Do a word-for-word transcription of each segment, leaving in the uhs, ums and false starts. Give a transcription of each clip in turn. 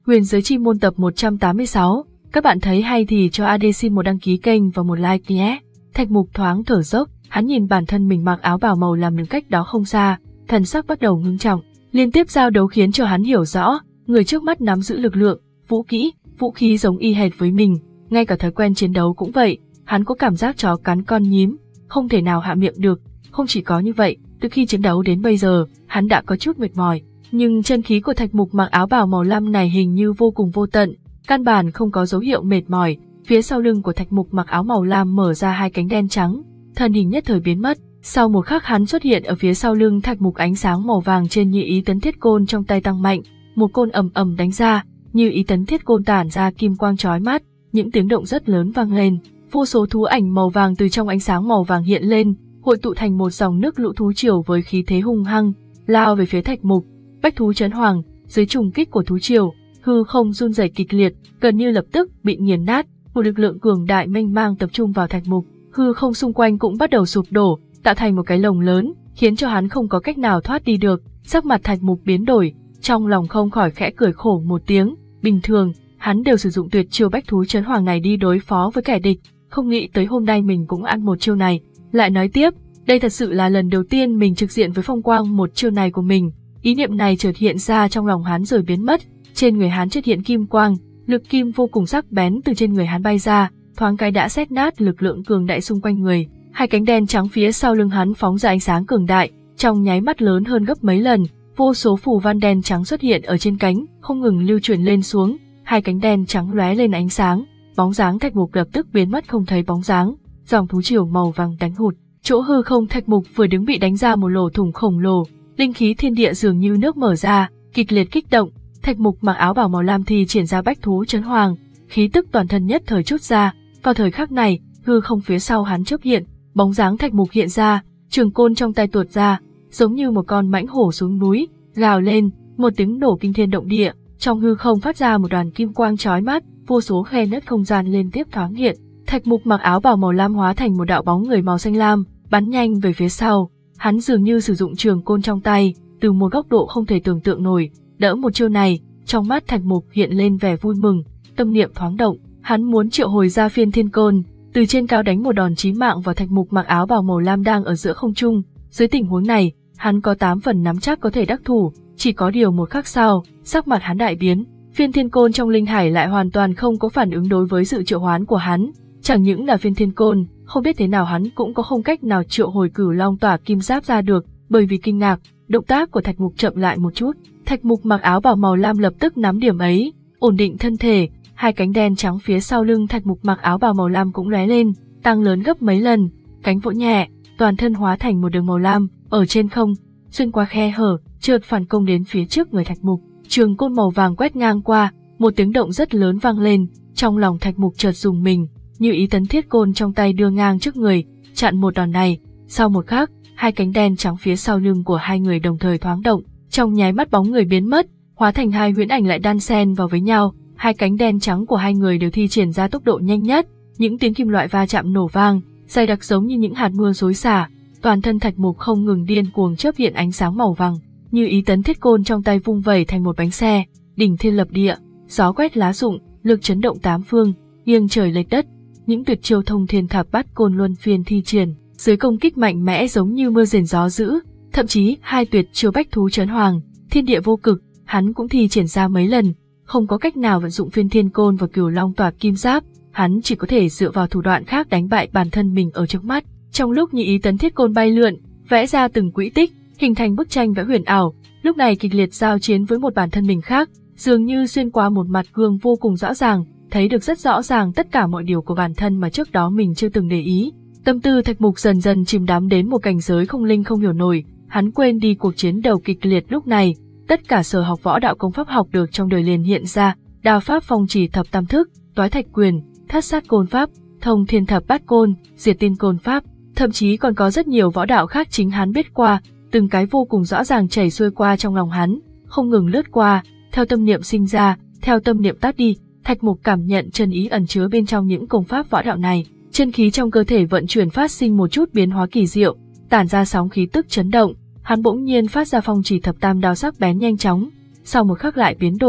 Huyền giới chi môn tập một trăm tám mươi sáu, các bạn thấy hay thì cho a đê xin một đăng ký kênh và một like nhé. Thạch Mục thoáng thở dốc, hắn nhìn bản thân mình mặc áo bào màu làm đứng cách đó không xa, thần sắc bắt đầu ngưng trọng. Liên tiếp giao đấu khiến cho hắn hiểu rõ, người trước mắt nắm giữ lực lượng, vũ kỹ, vũ khí giống y hệt với mình, ngay cả thói quen chiến đấu cũng vậy, hắn có cảm giác chó cắn con nhím, không thể nào hạ miệng được. Không chỉ có như vậy, từ khi chiến đấu đến bây giờ, hắn đã có chút mệt mỏi, nhưng chân khí của Thạch Mục mặc áo bào màu lam này hình như vô cùng vô tận, căn bản không có dấu hiệu mệt mỏi. Phía sau lưng của Thạch Mục mặc áo màu lam mở ra hai cánh đen trắng, thân hình nhất thời biến mất. Sau một khắc hắn xuất hiện ở phía sau lưng Thạch Mục, ánh sáng màu vàng trên Như Ý Tấn Thiết Côn trong tay tăng mạnh, một côn ầm ầm đánh ra, Như Ý Tấn Thiết Côn tản ra kim quang chói mắt, những tiếng động rất lớn vang lên, vô số thú ảnh màu vàng từ trong ánh sáng màu vàng hiện lên, hội tụ thành một dòng nước lũ thú triều với khí thế hung hăng, lao về phía Thạch Mục. Bách thú chấn hoàng, dưới trùng kích của thú triều, hư không run rẩy kịch liệt, gần như lập tức bị nghiền nát, một lực lượng cường đại mênh mang tập trung vào Thạch Mục, hư không xung quanh cũng bắt đầu sụp đổ, tạo thành một cái lồng lớn, khiến cho hắn không có cách nào thoát đi được. Sắc mặt Thạch Mục biến đổi, trong lòng không khỏi khẽ cười khổ một tiếng, bình thường, hắn đều sử dụng tuyệt chiêu bách thú chấn hoàng này đi đối phó với kẻ địch, không nghĩ tới hôm nay mình cũng ăn một chiêu này. Lại nói tiếp, đây thật sự là lần đầu tiên mình trực diện với phong quang một chiêu này của mình. Ý niệm này chợt hiện ra trong lòng hắn rồi biến mất, trên người hắn xuất hiện kim quang, lực kim vô cùng sắc bén từ trên người hắn bay ra, thoáng cái đã xét nát lực lượng cường đại xung quanh người. Hai cánh đen trắng phía sau lưng hắn phóng ra ánh sáng cường đại, trong nháy mắt lớn hơn gấp mấy lần, vô số phù văn đen trắng xuất hiện ở trên cánh, không ngừng lưu chuyển lên xuống, hai cánh đen trắng lóe lên ánh sáng, bóng dáng Thạch Mục lập tức biến mất không thấy bóng dáng. Dòng thú triều màu vàng đánh hụt, chỗ hư không Thạch Mục vừa đứng bị đánh ra một lỗ thủng khổng lồ, linh khí thiên địa dường như nước mở ra, kịch liệt kích động. Thạch Mục mặc áo bào màu lam thì triển ra bách thú chấn hoàng, khí tức toàn thân nhất thời trút ra. Vào thời khắc này, hư không phía sau hắn chớp hiện, bóng dáng Thạch Mục hiện ra, trường côn trong tay tuột ra, giống như một con mãnh hổ xuống núi, gào lên, một tiếng nổ kinh thiên động địa, trong hư không phát ra một đoàn kim quang chói mắt, vô số khe nứt không gian liên tiếp thoáng hiện. Thạch Mục mặc áo bào màu lam hóa thành một đạo bóng người màu xanh lam, bắn nhanh về phía sau. Hắn dường như sử dụng trường côn trong tay, từ một góc độ không thể tưởng tượng nổi, đỡ một chiêu này. Trong mắt Thạch Mục hiện lên vẻ vui mừng, tâm niệm thoáng động, hắn muốn triệu hồi ra Phiên Thiên Côn, từ trên cao đánh một đòn chí mạng vào Thạch Mục mặc áo bào màu lam đang ở giữa không trung. Dưới tình huống này, hắn có tám phần nắm chắc có thể đắc thủ, chỉ có điều một khắc sau, sắc mặt hắn đại biến, Phiên Thiên Côn trong linh hải lại hoàn toàn không có phản ứng đối với sự triệu hoán của hắn. Chẳng những là Phiên Thiên Côn, không biết thế nào hắn cũng có không cách nào triệu hồi Cửu Long Tỏa Kim Giáp ra được, bởi vì kinh ngạc, động tác của Thạch Mục chậm lại một chút. Thạch Mục mặc áo bào màu lam lập tức nắm điểm ấy, ổn định thân thể, hai cánh đen trắng phía sau lưng Thạch Mục mặc áo bào màu lam cũng lóe lên, tăng lớn gấp mấy lần, cánh vỗ nhẹ, toàn thân hóa thành một đường màu lam, ở trên không, xuyên qua khe hở, chợt phản công đến phía trước người Thạch Mục. Trường côn màu vàng quét ngang qua, một tiếng động rất lớn vang lên, trong lòng Thạch Mục chợt rùng mình, Như Ý Tấn Thiết Côn trong tay đưa ngang trước người, chặn một đòn này. Sau một khắc, hai cánh đen trắng phía sau lưng của hai người đồng thời thoáng động, trong nháy mắt bóng người biến mất, hóa thành hai huyễn ảnh lại đan xen vào với nhau. Hai cánh đen trắng của hai người đều thi triển ra tốc độ nhanh nhất, những tiếng kim loại va chạm nổ vang, dày đặc giống như những hạt mưa xối xả. Toàn thân Thạch Mục không ngừng điên cuồng chớp hiện ánh sáng màu vàng, Như Ý Tấn Thiết Côn trong tay vung vẩy thành một bánh xe, đỉnh thiên lập địa, gió quét lá rụng, lực chấn động tám phương, nghiêng trời lệch đất. Những tuyệt chiêu thông thiên thập bát côn luân phiên thi triển, dưới công kích mạnh mẽ giống như mưa rền gió dữ, thậm chí hai tuyệt chiêu bách thú chấn hoàng, thiên địa vô cực, hắn cũng thi triển ra mấy lần, không có cách nào vận dụng Phiên Thiên Côn và Cửu Long Tỏa Kim Giáp, hắn chỉ có thể dựa vào thủ đoạn khác đánh bại bản thân mình ở trước mắt. Trong lúc Như Ý Tấn Thiết Côn bay lượn, vẽ ra từng quỹ tích, hình thành bức tranh vẽ huyền ảo, lúc này kịch liệt giao chiến với một bản thân mình khác, dường như xuyên qua một mặt gương vô cùng rõ ràng, thấy được rất rõ ràng tất cả mọi điều của bản thân mà trước đó mình chưa từng để ý. Tâm tư Thạch Mục dần dần chìm đắm đến một cảnh giới không linh không hiểu nổi, hắn quên đi cuộc chiến đầu kịch liệt lúc này, tất cả sở học võ đạo công pháp học được trong đời liền hiện ra, đao pháp phong chỉ thập tam thức, toái thạch quyền, thất sát côn pháp, thông thiên thập bát côn, diệt tiên côn pháp, thậm chí còn có rất nhiều võ đạo khác chính hắn biết qua, từng cái vô cùng rõ ràng chảy xuôi qua trong lòng hắn, không ngừng lướt qua, theo tâm niệm sinh ra, theo tâm niệm tắt đi. Thạch Mục cảm nhận chân ý ẩn chứa bên trong những công pháp võ đạo này, chân khí trong cơ thể vận chuyển phát sinh một chút biến hóa kỳ diệu, tản ra sóng khí tức chấn động, hắn bỗng nhiên phát ra phong chỉ thập tam đao sắc bén nhanh chóng, sau một khắc lại biến đổi,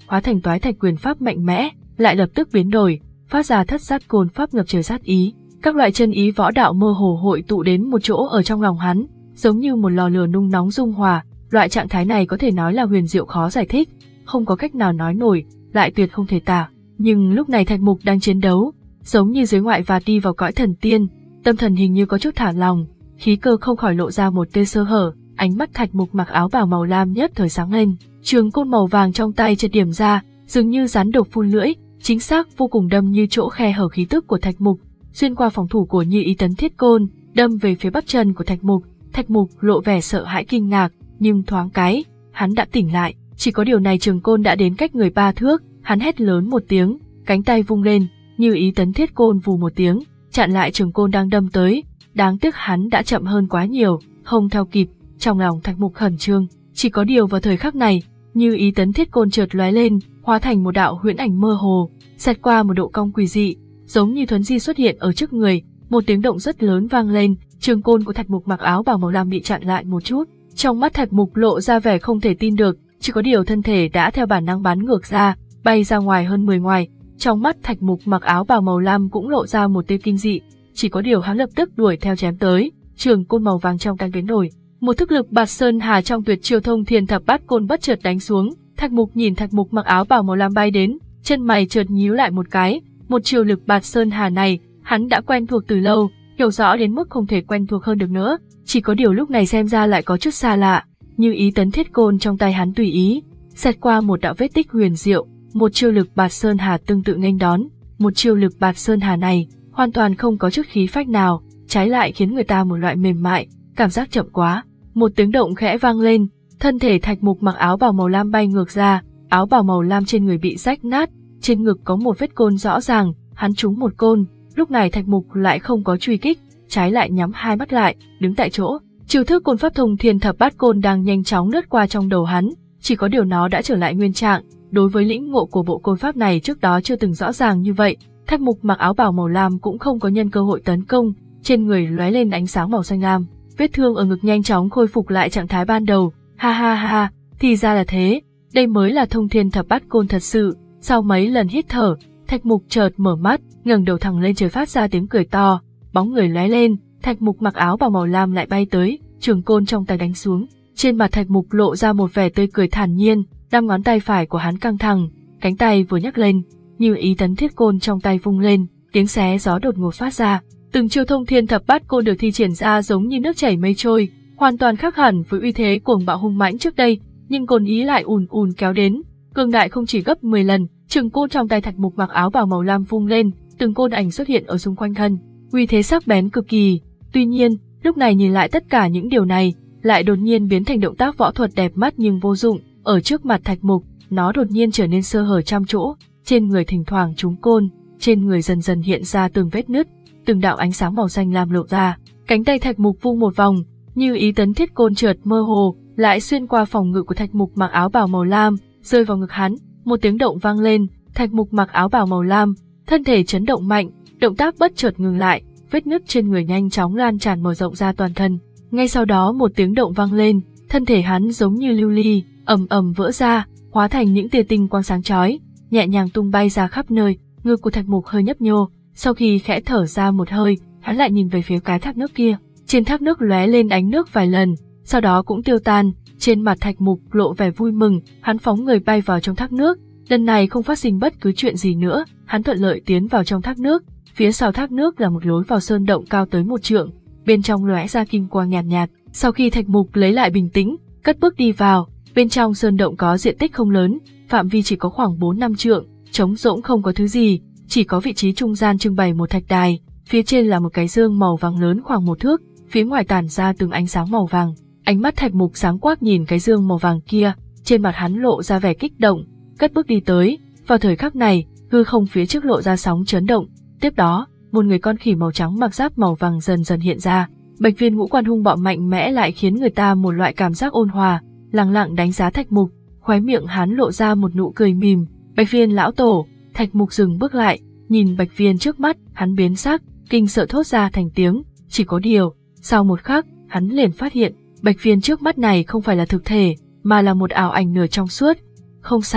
hóa thành toái thạch quyền pháp mạnh mẽ, lại lập tức biến đổi, phát ra thất sát côn pháp ngập trời sát ý. Các loại chân ý võ đạo mơ hồ hội tụ đến một chỗ ở trong lòng hắn, giống như một lò lửa nung nóng dung hòa. Loại trạng thái này có thể nói là huyền diệu khó giải thích, không có cách nào nói nổi, lại tuyệt không thể tả. Nhưng lúc này Thạch Mục đang chiến đấu, giống như dưới ngoại và đi vào cõi thần tiên, tâm thần hình như có chút thả lòng, khí cơ không khỏi lộ ra một tia sơ hở. Ánh mắt Thạch Mục mặc áo bào màu lam nhất thời sáng lên, trường côn màu vàng trong tay chợt điểm ra, dường như rắn độc phun lưỡi, chính xác vô cùng đâm như chỗ khe hở khí tức của Thạch Mục, xuyên qua phòng thủ của Như Ý Tấn Thiết Côn, đâm về phía bắp chân của Thạch Mục. Thạch Mục lộ vẻ sợ hãi kinh ngạc, nhưng thoáng cái, hắn đã tỉnh lại. Chỉ có điều này trường côn đã đến cách người ba thước, hắn hét lớn một tiếng, cánh tay vung lên, Như Ý Tấn Thiết Côn vù một tiếng, chặn lại trường côn đang đâm tới. Đáng tiếc hắn đã chậm hơn quá nhiều, không theo kịp. Trong lòng Thạch Mục khẩn trương, chỉ có điều vào thời khắc này, Như Ý Tấn Thiết Côn chợt lóe lên, hóa thành một đạo huyễn ảnh mơ hồ, xẹt qua một độ cong quỷ dị, giống như thuấn di xuất hiện ở trước người. Một tiếng động rất lớn vang lên, trường côn của Thạch Mục mặc áo bào màu lam bị chặn lại một chút. Trong mắt Thạch Mục lộ ra vẻ không thể tin được, chỉ có điều thân thể đã theo bản năng bắn ngược ra, bay ra ngoài hơn mười ngoài. Trong mắt Thạch Mục mặc áo bào màu lam cũng lộ ra một tia kinh dị, chỉ có điều hắn lập tức đuổi theo chém tới, trường côn màu vàng trong tay biến đổi. Một thức lực bạt sơn hà trong tuyệt chiêu thông thiên thập bát côn bất chợt đánh xuống. Thạch Mục nhìn Thạch Mục mặc áo bào màu lam bay đến, chân mày chợt nhíu lại một cái. Một chiêu lực bạt sơn hà này, hắn đã quen thuộc từ lâu, hiểu rõ đến mức không thể quen thuộc hơn được nữa. Chỉ có điều lúc này xem ra lại có chút xa lạ. Như Ý Tấn Thiết Côn trong tay hắn tùy ý xẹt qua một đạo vết tích huyền diệu, một chiêu lực bạt sơn hà tương tự nghênh đón. Một chiêu lực bạt sơn hà này hoàn toàn không có chút khí phách nào, trái lại khiến người ta một loại mềm mại, cảm giác chậm quá. Một tiếng động khẽ vang lên, thân thể Thạch Mục mặc áo bào màu lam bay ngược ra, áo bào màu lam trên người bị rách nát, trên ngực có một vết côn rõ ràng, hắn trúng một côn. Lúc này Thạch Mục lại không có truy kích, trái lại nhắm hai mắt lại, đứng tại chỗ. Chiêu thức côn pháp thông thiên thập bát côn đang nhanh chóng lướt qua trong đầu hắn, chỉ có điều nó đã trở lại nguyên trạng. Đối với lĩnh ngộ của bộ côn pháp này trước đó chưa từng rõ ràng như vậy, Thạch Mục mặc áo bào màu lam cũng không có nhân cơ hội tấn công, trên người lóe lên ánh sáng màu xanh lam, vết thương ở ngực nhanh chóng khôi phục lại trạng thái ban đầu. Ha ha ha ha, thì ra là thế, đây mới là thông thiên thập bát côn thật sự. Sau mấy lần hít thở, Thạch Mục chợt mở mắt, ngẩng đầu thẳng lên trời phát ra tiếng cười to, bóng người lóe lên, Thạch Mục mặc áo bào màu lam lại bay tới, trường côn trong tay đánh xuống. Trên mặt Thạch Mục lộ ra một vẻ tươi cười thản nhiên, năm ngón tay phải của hắn căng thẳng, cánh tay vừa nhấc lên, Như Ý Tấn Thiết Côn trong tay vung lên, tiếng xé gió đột ngột phát ra. Từng chiêu thông thiên thập bát côn được thi triển ra giống như nước chảy mây trôi, hoàn toàn khác hẳn với uy thế cuồng bạo hung mãnh trước đây, nhưng côn ý lại ùn ùn kéo đến, cường đại không chỉ gấp mười lần. Trường côn trong tay Thạch Mục mặc áo bào màu lam vung lên, từng côn ảnh xuất hiện ở xung quanh thân, uy thế sắc bén cực kỳ. Tuy nhiên, lúc này nhìn lại tất cả những điều này, lại đột nhiên biến thành động tác võ thuật đẹp mắt nhưng vô dụng. Ở trước mặt Thạch Mục, nó đột nhiên trở nên sơ hở trăm chỗ, trên người thỉnh thoảng trúng côn, trên người dần dần hiện ra từng vết nứt, từng đạo ánh sáng màu xanh lam lộ ra. Cánh tay Thạch Mục vung một vòng, Như Ý Tấn Thiết Côn chợt mơ hồ, lại xuyên qua phòng ngự của Thạch Mục mặc áo bào màu lam, rơi vào ngực hắn. Một tiếng động vang lên, Thạch Mục mặc áo bào màu lam, thân thể chấn động mạnh, động tác bất chợt ngừng lại, vết nứt trên người nhanh chóng lan tràn mở rộng ra toàn thân. Ngay sau đó một tiếng động vang lên, thân thể hắn giống như lưu ly, ầm ầm vỡ ra, hóa thành những tia tinh quang sáng chói, nhẹ nhàng tung bay ra khắp nơi. Ngực của Thạch Mục hơi nhấp nhô, sau khi khẽ thở ra một hơi, hắn lại nhìn về phía cái thác nước kia. Trên thác nước lóe lên ánh nước vài lần, sau đó cũng tiêu tan. Trên mặt Thạch Mục lộ vẻ vui mừng, hắn phóng người bay vào trong thác nước. Lần này không phát sinh bất cứ chuyện gì nữa, hắn thuận lợi tiến vào trong thác nước. Phía sau thác nước là một lối vào sơn động cao tới một trượng, bên trong lóe ra kim quang nhàn nhạt, nhạt. Sau khi Thạch Mục lấy lại bình tĩnh, cất bước đi vào, bên trong sơn động có diện tích không lớn, phạm vi chỉ có khoảng bốn năm trượng, trống rỗng không có thứ gì, chỉ có vị trí trung gian trưng bày một thạch đài, phía trên là một cái dương màu vàng lớn khoảng một thước, phía ngoài tản ra từng ánh sáng màu vàng. Ánh mắt Thạch Mục sáng quắc nhìn cái dương màu vàng kia, trên mặt hắn lộ ra vẻ kích động, cất bước đi tới. Vào thời khắc này, hư không phía trước lộ ra sóng chấn động, tiếp đó, một người con khỉ màu trắng mặc giáp màu vàng dần dần hiện ra. Bạch Viên ngũ quan hung bạo mạnh mẽ lại khiến người ta một loại cảm giác ôn hòa, lặng lặng đánh giá Thạch Mục, khóe miệng hắn lộ ra một nụ cười mỉm. Bạch Viên lão tổ. Thạch Mục dừng bước lại, nhìn Bạch Viên trước mắt, hắn biến sắc, kinh sợ thốt ra thành tiếng. Chỉ có điều, sau một khắc, hắn liền phát hiện, Bạch Viên trước mắt này không phải là thực thể, mà là một ảo ảnh nửa trong suốt. Không sai,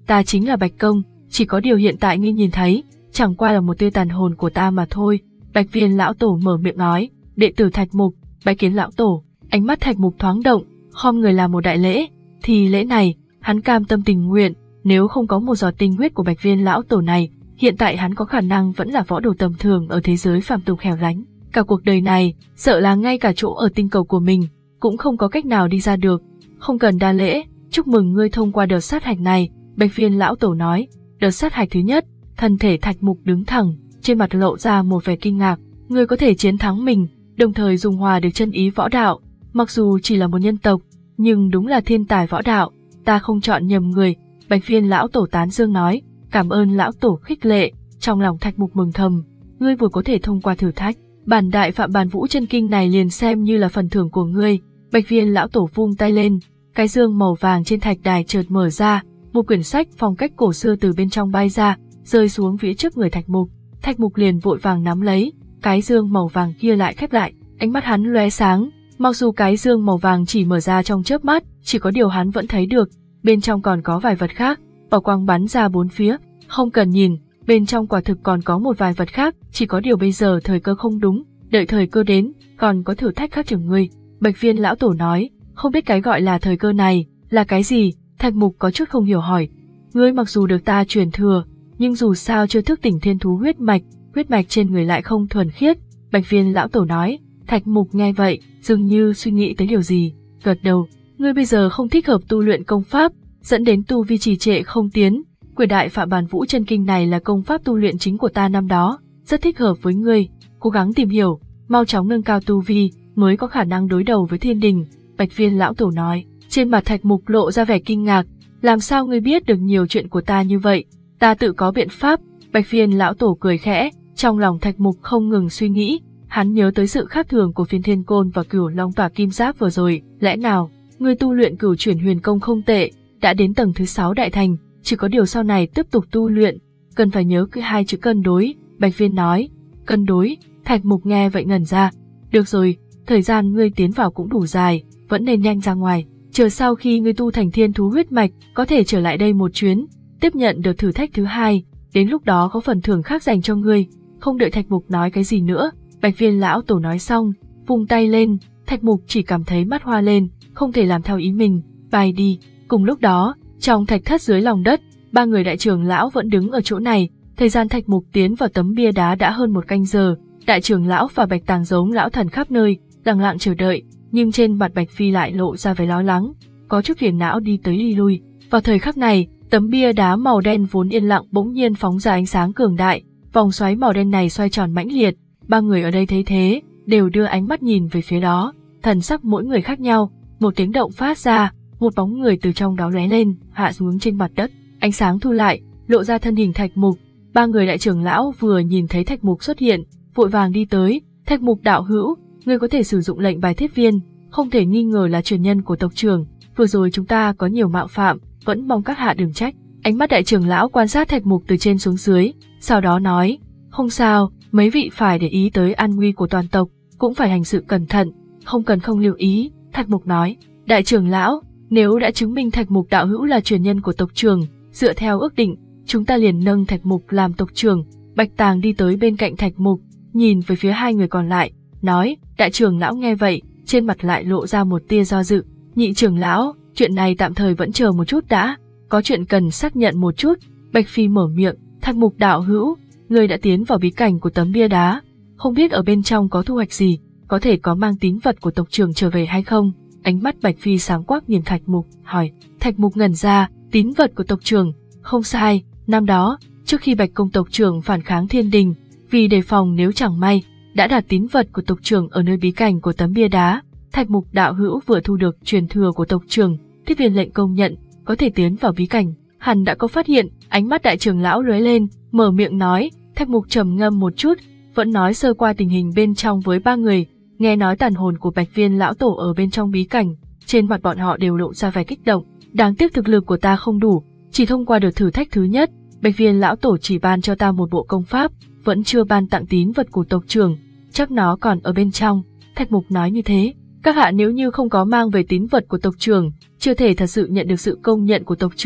ta chính là Bạch Công, chỉ có điều hiện tại ngươi nhìn thấy, chẳng qua là một tia tàn hồn của ta mà thôi. Bạch Viên lão tổ mở miệng nói, đệ tử Thạch Mục, bái kiến lão tổ. Ánh mắt Thạch Mục thoáng động, khom người làm một đại lễ, thì lễ này, hắn cam tâm tình nguyện, nếu không có một giọt tinh huyết của Bạch Viên lão tổ này, hiện tại hắn có khả năng vẫn là võ đồ tầm thường ở thế giới phàm tục hẻo lánh. Cả cuộc đời này, sợ là ngay cả chỗ ở tinh cầu của mình, cũng không có cách nào đi ra được. Không cần đa lễ, chúc mừng ngươi thông qua đợt sát hạch này, Bạch Viên lão tổ nói. Đợt sát hạch thứ nhất, thân thể Thạch Mục đứng thẳng, trên mặt lộ ra một vẻ kinh ngạc. Ngươi có thể chiến thắng mình, đồng thời dùng hòa được chân ý võ đạo, mặc dù chỉ là một nhân tộc, nhưng đúng là thiên tài võ đạo, ta không chọn nhầm người. Bạch Viên lão tổ tán dương nói, cảm ơn lão tổ khích lệ. Trong lòng Thạch Mục mừng thầm, ngươi vừa có thể thông qua thử thách, bản đại phạm bản vũ chân kinh này liền xem như là phần thưởng của ngươi. Bạch Viên lão tổ vung tay lên, cái dương màu vàng trên thạch đài chợt mở ra, một quyển sách phong cách cổ xưa từ bên trong bay ra, rơi xuống phía trước người Thạch Mục. Thạch Mục liền vội vàng nắm lấy, cái dương màu vàng kia lại khép lại, ánh mắt hắn lóe sáng, mặc dù cái dương màu vàng chỉ mở ra trong chớp mắt, chỉ có điều hắn vẫn thấy được, bên trong còn có vài vật khác, bảo quang bắn ra bốn phía, không cần nhìn, bên trong quả thực còn có một vài vật khác, chỉ có điều bây giờ thời cơ không đúng, đợi thời cơ đến, còn có thử thách khác chừng ngươi. Bạch Viên lão tổ nói, không biết cái gọi là thời cơ này, là cái gì? Thạch Mục có chút không hiểu hỏi. Ngươi mặc dù được ta truyền thừa, nhưng dù sao chưa thức tỉnh thiên thú huyết mạch, huyết mạch trên người lại không thuần khiết. Bạch Viên lão tổ nói. Thạch Mục nghe vậy, dường như suy nghĩ tới điều gì, gật đầu. Ngươi bây giờ không thích hợp tu luyện công pháp, dẫn đến tu vi trì trệ không tiến. Quyển đại phạm bản vũ chân kinh này là công pháp tu luyện chính của ta năm đó, rất thích hợp với ngươi. Cố gắng tìm hiểu, mau chóng nâng cao tu vi, mới có khả năng đối đầu với thiên đình. Bạch Viên lão tổ nói. Trên mặt Thạch Mục lộ ra vẻ kinh ngạc, làm sao ngươi biết được nhiều chuyện của ta như vậy? Ta tự có biện pháp. Bạch Viên lão tổ cười khẽ, trong lòng Thạch Mục không ngừng suy nghĩ, hắn nhớ tới sự khác thường của Phiên Thiên Côn và Cửu Long Tỏa Kim Giáp vừa rồi, lẽ nào ngươi tu luyện Cửu Chuyển Huyền Công không tệ, đã đến tầng thứ sáu đại thành, chỉ có điều sau này tiếp tục tu luyện, cần phải nhớ cái hai chữ cân đối. Bạch Viên nói. Cân đối? Thạch Mục nghe vậy ngẩn ra. Được rồi, thời gian ngươi tiến vào cũng đủ dài, vẫn nên nhanh ra ngoài. Chờ sau khi ngươi tu thành thiên thú huyết mạch, có thể trở lại đây một chuyến, tiếp nhận được thử thách thứ hai, đến lúc đó có phần thưởng khác dành cho ngươi. Không đợi Thạch Mục nói cái gì nữa, Bạch Viên lão tổ nói xong, vung tay lên, Thạch Mục chỉ cảm thấy mắt hoa lên, không thể làm theo ý mình, bay đi. Cùng lúc đó, trong thạch thất dưới lòng đất, ba người đại trưởng lão vẫn đứng ở chỗ này. Thời gian Thạch Mục tiến vào tấm bia đá đã hơn một canh giờ, đại trưởng lão và Bạch Tàng giống lão thần khắp nơi, lặng lặng chờ đợi. Nhưng trên mặt Bạch Phi lại lộ ra vẻ lo lắng, có chút phiền não đi tới đi lui. Vào thời khắc này, tấm bia đá màu đen vốn yên lặng bỗng nhiên phóng ra ánh sáng cường đại, vòng xoáy màu đen này xoay tròn mãnh liệt. Ba người ở đây thấy thế, đều đưa ánh mắt nhìn về phía đó, thần sắc mỗi người khác nhau. Một tiếng động phát ra, một bóng người từ trong đó lóe lên, hạ xuống trên mặt đất. Ánh sáng thu lại, lộ ra thân hình Thạch Mục. Ba người đại trưởng lão vừa nhìn thấy Thạch Mục xuất hiện, vội vàng đi tới. Thạch Mục đạo hữu, ngươi có thể sử dụng lệnh bài thiết viên, không thể nghi ngờ là truyền nhân của tộc trưởng. Vừa rồi chúng ta có nhiều mạo phạm, vẫn mong các hạ đừng trách. Ánh mắt đại trưởng lão quan sát Thạch Mục từ trên xuống dưới, sau đó nói, không sao, mấy vị phải để ý tới an nguy của toàn tộc, cũng phải hành sự cẩn thận, không cần không lưu ý. Thạch Mục nói, đại trưởng lão, nếu đã chứng minh Thạch Mục đạo hữu là truyền nhân của tộc trưởng, dựa theo ước định, chúng ta liền nâng Thạch Mục làm tộc trưởng. Bạch Tàng đi tới bên cạnh Thạch Mục, nhìn về phía hai người còn lại, nói, đại trưởng lão nghe vậy, trên mặt lại lộ ra một tia do dự. Nhị trưởng lão, chuyện này tạm thời vẫn chờ một chút đã, có chuyện cần xác nhận một chút. Bạch Phi mở miệng, Thạch Mục đạo hữu, người đã tiến vào bí cảnh của tấm bia đá, không biết ở bên trong có thu hoạch gì, có thể có mang tín vật của tộc trưởng trở về hay không? Ánh mắt Bạch Phi sáng quắc nhìn Thạch Mục, hỏi. Thạch Mục ngẩn ra, tín vật của tộc trưởng, không sai, năm đó, trước khi Bạch Công tộc trưởng phản kháng thiên đình, vì đề phòng nếu chẳng may, đã đặt tín vật của tộc trưởng ở nơi bí cảnh của tấm bia đá. Thạch Mục đạo hữu vừa thu được truyền thừa của tộc trưởng, thiết viên lệnh công nhận, có thể tiến vào bí cảnh, hẳn đã có phát hiện. Ánh mắt đại trưởng lão lóe lên, mở miệng nói. Thạch Mục trầm ngâm một chút, vẫn nói sơ qua tình hình bên trong với ba người. Nghe nói tàn hồn của Bạch Viên lão tổ ở bên trong bí cảnh, trên mặt bọn họ đều lộ ra vẻ kích động. Đáng tiếc thực lực của ta không đủ, chỉ thông qua được thử thách thứ nhất, Bạch Viên lão tổ chỉ ban cho ta một bộ công pháp, vẫn chưa ban tặng tín vật của tộc trưởng, chắc nó còn ở bên trong. Thạch Mục nói như thế, các hạ nếu như không có mang về tín vật của tộc trưởng, chưa thể thật sự nhận được sự công nhận của tộc trưởng.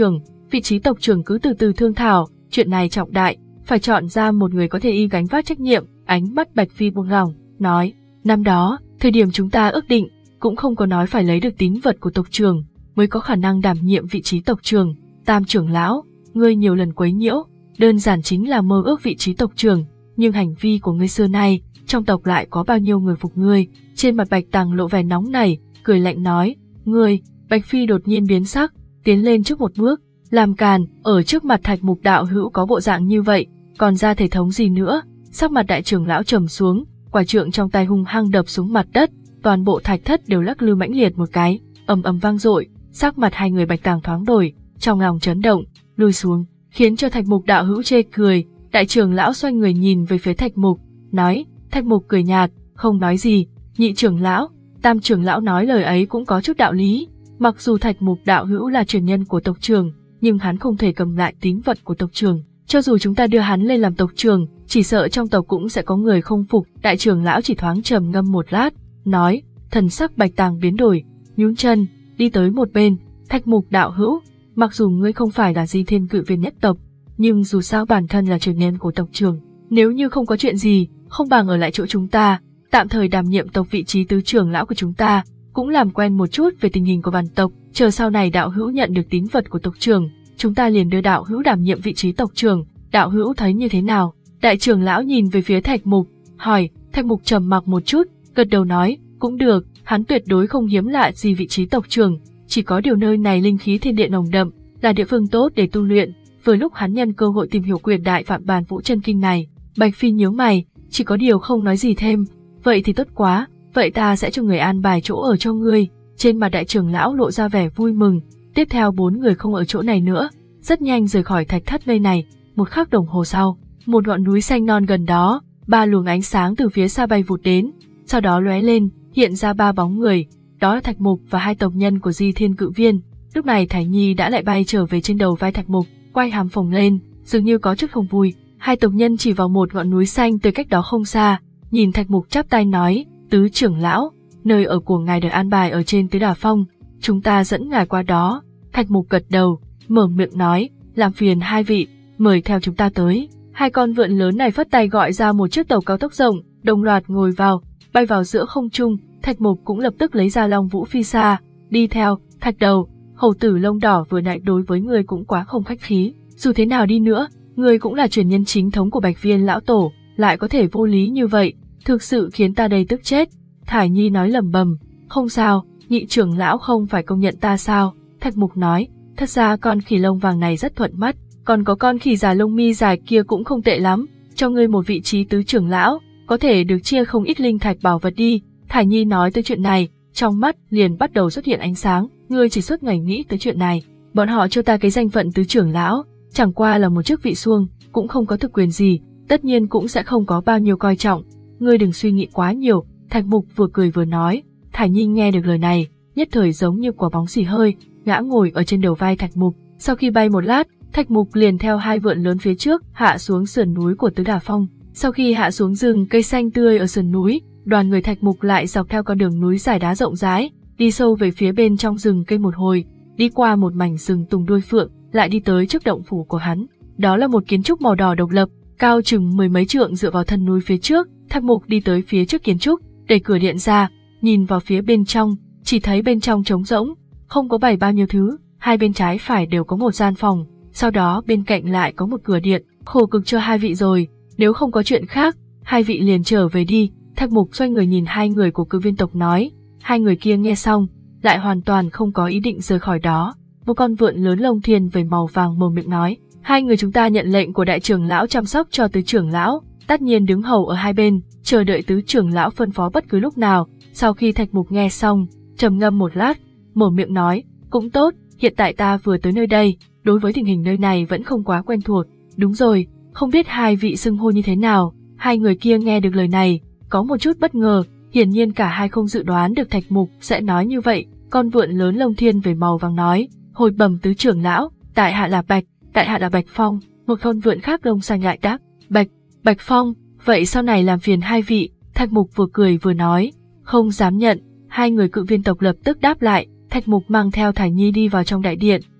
vị trí tộc trưởng cứ từ từ thương thảo, chuyện này trọng đại, phải chọn ra một người có thể y gánh vác trách nhiệm. Ánh mắt Bạch Phi buông lỏng, nói, năm đó, thời điểm chúng ta ước định, cũng không có nói phải lấy được tín vật của tộc trưởng mới có khả năng đảm nhiệm vị trí tộc trưởng. Tam trưởng lão, ngươi nhiều lần quấy nhiễu, đơn giản chính là mơ ước vị trí tộc trưởng, nhưng hành vi của ngươi xưa nay, trong tộc lại có bao nhiêu người phục ngươi? Trên mặt Bạch Tàng lộ vẻ nóng nảy, cười lạnh nói, ngươi. Bạch Phi đột nhiên biến sắc, tiến lên trước một bước, làm càn, ở trước mặt Thạch Mục đạo hữu có bộ dạng như vậy, còn ra thể thống gì nữa? Sắc mặt đại trưởng lão trầm xuống, quả trượng trong tay hung hăng đập xuống mặt đất, toàn bộ thạch thất đều lắc lư mãnh liệt một cái, ầm ầm vang dội, sắc mặt hai người Bạch Tàng thoáng đổi, trong lòng chấn động, lùi xuống, khiến cho Thạch Mục đạo hữu chê cười. Đại trưởng lão xoay người nhìn về phía Thạch Mục, nói, Thạch Mục cười nhạt, không nói gì. Nhị trưởng lão, tam trưởng lão nói lời ấy cũng có chút đạo lý, mặc dù Thạch Mục đạo hữu là truyền nhân của tộc trưởng, nhưng hắn không thể cầm lại tín vật của tộc trưởng, cho dù chúng ta đưa hắn lên làm tộc trưởng, chỉ sợ trong tộc cũng sẽ có người không phục. Đại trưởng lão chỉ thoáng trầm ngâm một lát, nói, thần sắc Bạch Tàng biến đổi, nhún chân, đi tới một bên, Thạch Mục đạo hữu, mặc dù ngươi không phải là Di Thiên Cự Viên nhất tộc, nhưng dù sao bản thân là truyền nhân của tộc trưởng, nếu như không có chuyện gì, không bằng ở lại chỗ chúng ta, tạm thời đảm nhiệm tộc vị trí tứ trưởng lão của chúng ta, cũng làm quen một chút về tình hình của bản tộc, chờ sau này đạo hữu nhận được tín vật của tộc trưởng, chúng ta liền đưa đạo hữu đảm nhiệm vị trí tộc trưởng, đạo hữu thấy như thế nào? Đại trưởng lão nhìn về phía Thạch Mục, hỏi. Thạch Mục trầm mặc một chút, gật đầu nói, cũng được, hắn tuyệt đối không hiếm lạ gì vị trí tộc trưởng, chỉ có điều nơi này linh khí thiên địa nồng đậm, là địa phương tốt để tu luyện. Vừa lúc hắn nhân cơ hội tìm hiểu quyền đại Phạm Bàn Vũ Chân Kinh này. Bạch Phi nhíu mày, chỉ có điều không nói gì thêm. Vậy thì tốt quá, vậy ta sẽ cho người an bài chỗ ở cho ngươi. Trên mặt đại trưởng lão lộ ra vẻ vui mừng. Tiếp theo bốn người không ở chỗ này nữa, rất nhanh rời khỏi thạch thất nơi này. Một khắc đồng hồ sau, một ngọn núi xanh non gần đó, ba luồng ánh sáng từ phía xa bay vụt đến, sau đó lóe lên, hiện ra ba bóng người, đó là Thạch Mục và hai tộc nhân của Di Thiên Cự Viên. Lúc này Thải Nhi đã lại bay trở về trên đầu vai Thạch Mục, quay hàm phồng lên, dường như có chút không vui. Hai tộc nhân chỉ vào một ngọn núi xanh từ cách đó không xa, nhìn Thạch Mục chắp tay nói, tứ trưởng lão, nơi ở của ngài được an bài ở trên Tứ Đà Phong, chúng ta dẫn ngài qua đó. Thạch Mục gật đầu, mở miệng nói, làm phiền hai vị, mời theo chúng ta tới. Hai con vượn lớn này phất tay gọi ra một chiếc tàu cao tốc rộng, đồng loạt ngồi vào, bay vào giữa không trung. Thạch Mục cũng lập tức lấy ra Long Vũ Phi Sa, đi theo. Thạch đầu, hầu tử lông đỏ vừa nãy đối với người cũng quá không khách khí, dù thế nào đi nữa, người cũng là truyền nhân chính thống của Bạch Viên lão tổ, lại có thể vô lý như vậy, thực sự khiến ta đầy tức chết. Thải Nhi nói lẩm bẩm, không sao, nhị trưởng lão không phải công nhận ta sao? Thạch Mục nói, thật ra con khỉ lông vàng này rất thuận mắt, còn có con khỉ già lông mi dài kia cũng không tệ lắm, cho ngươi một vị trí tứ trưởng lão, có thể được chia không ít linh thạch bảo vật đi. Thải Nhi nói tới chuyện này, trong mắt liền bắt đầu xuất hiện ánh sáng, ngươi chỉ suốt ngày nghĩ tới chuyện này, bọn họ cho ta cái danh phận tứ trưởng lão, chẳng qua là một chức vị suông, cũng không có thực quyền gì, tất nhiên cũng sẽ không có bao nhiêu coi trọng, ngươi đừng suy nghĩ quá nhiều. Thạch Mục vừa cười vừa nói. Thải Nhi nghe được lời này, nhất thời giống như quả bóng xì hơi, ngã ngồi ở trên đầu vai Thạch Mục. Sau khi bay một lát, Thạch Mục liền theo hai vượn lớn phía trước hạ xuống sườn núi của Tứ Đà Phong. Sau khi hạ xuống rừng cây xanh tươi ở sườn núi, đoàn người Thạch Mục lại dọc theo con đường núi dài đá rộng rãi, đi sâu về phía bên trong rừng cây một hồi, đi qua một mảnh rừng tùng đuôi phượng, lại đi tới trước động phủ của hắn. Đó là một kiến trúc màu đỏ độc lập, cao chừng mười mấy trượng dựa vào thân núi phía trước. Thạch Mục đi tới phía trước kiến trúc, đẩy cửa điện ra, nhìn vào phía bên trong, chỉ thấy bên trong trống rỗng, không có bày bao nhiêu thứ, hai bên trái phải đều có một gian phòng, sau đó bên cạnh lại có một cửa điện. Khổ cực cho hai vị rồi, nếu không có chuyện khác, hai vị liền trở về đi. Thạch Mục xoay người nhìn hai người của Cự Viên tộc nói. Hai người kia nghe xong, lại hoàn toàn không có ý định rời khỏi đó. Một con vượn lớn lông thiên về màu vàng mở miệng nói, hai người chúng ta nhận lệnh của đại trưởng lão chăm sóc cho tứ trưởng lão, tất nhiên đứng hầu ở hai bên, chờ đợi tứ trưởng lão phân phó bất cứ lúc nào. Sau khi Thạch Mục nghe xong, trầm ngâm một lát, mở miệng nói, cũng tốt, hiện tại ta vừa tới nơi đây, đối với tình hình nơi này vẫn không quá quen thuộc. Đúng rồi, không biết hai vị xưng hô như thế nào? Hai người kia nghe được lời này, có một chút bất ngờ, hiển nhiên cả hai không dự đoán được Thạch Mục sẽ nói như vậy. Con vượn lớn lông thiên về màu vàng nói, hồi bẩm tứ trưởng lão, tại hạ là Bạch, tại hạ là Bạch Phong. Một con vượn khác lông xanh lại đáp, Bạch, Bạch Phong, vậy sau này làm phiền hai vị. Thạch Mục vừa cười vừa nói, không dám nhận. Hai người Cự Viên tộc lập tức đáp lại. Thạch Mục mang theo Thải Nhi đi vào trong đại điện,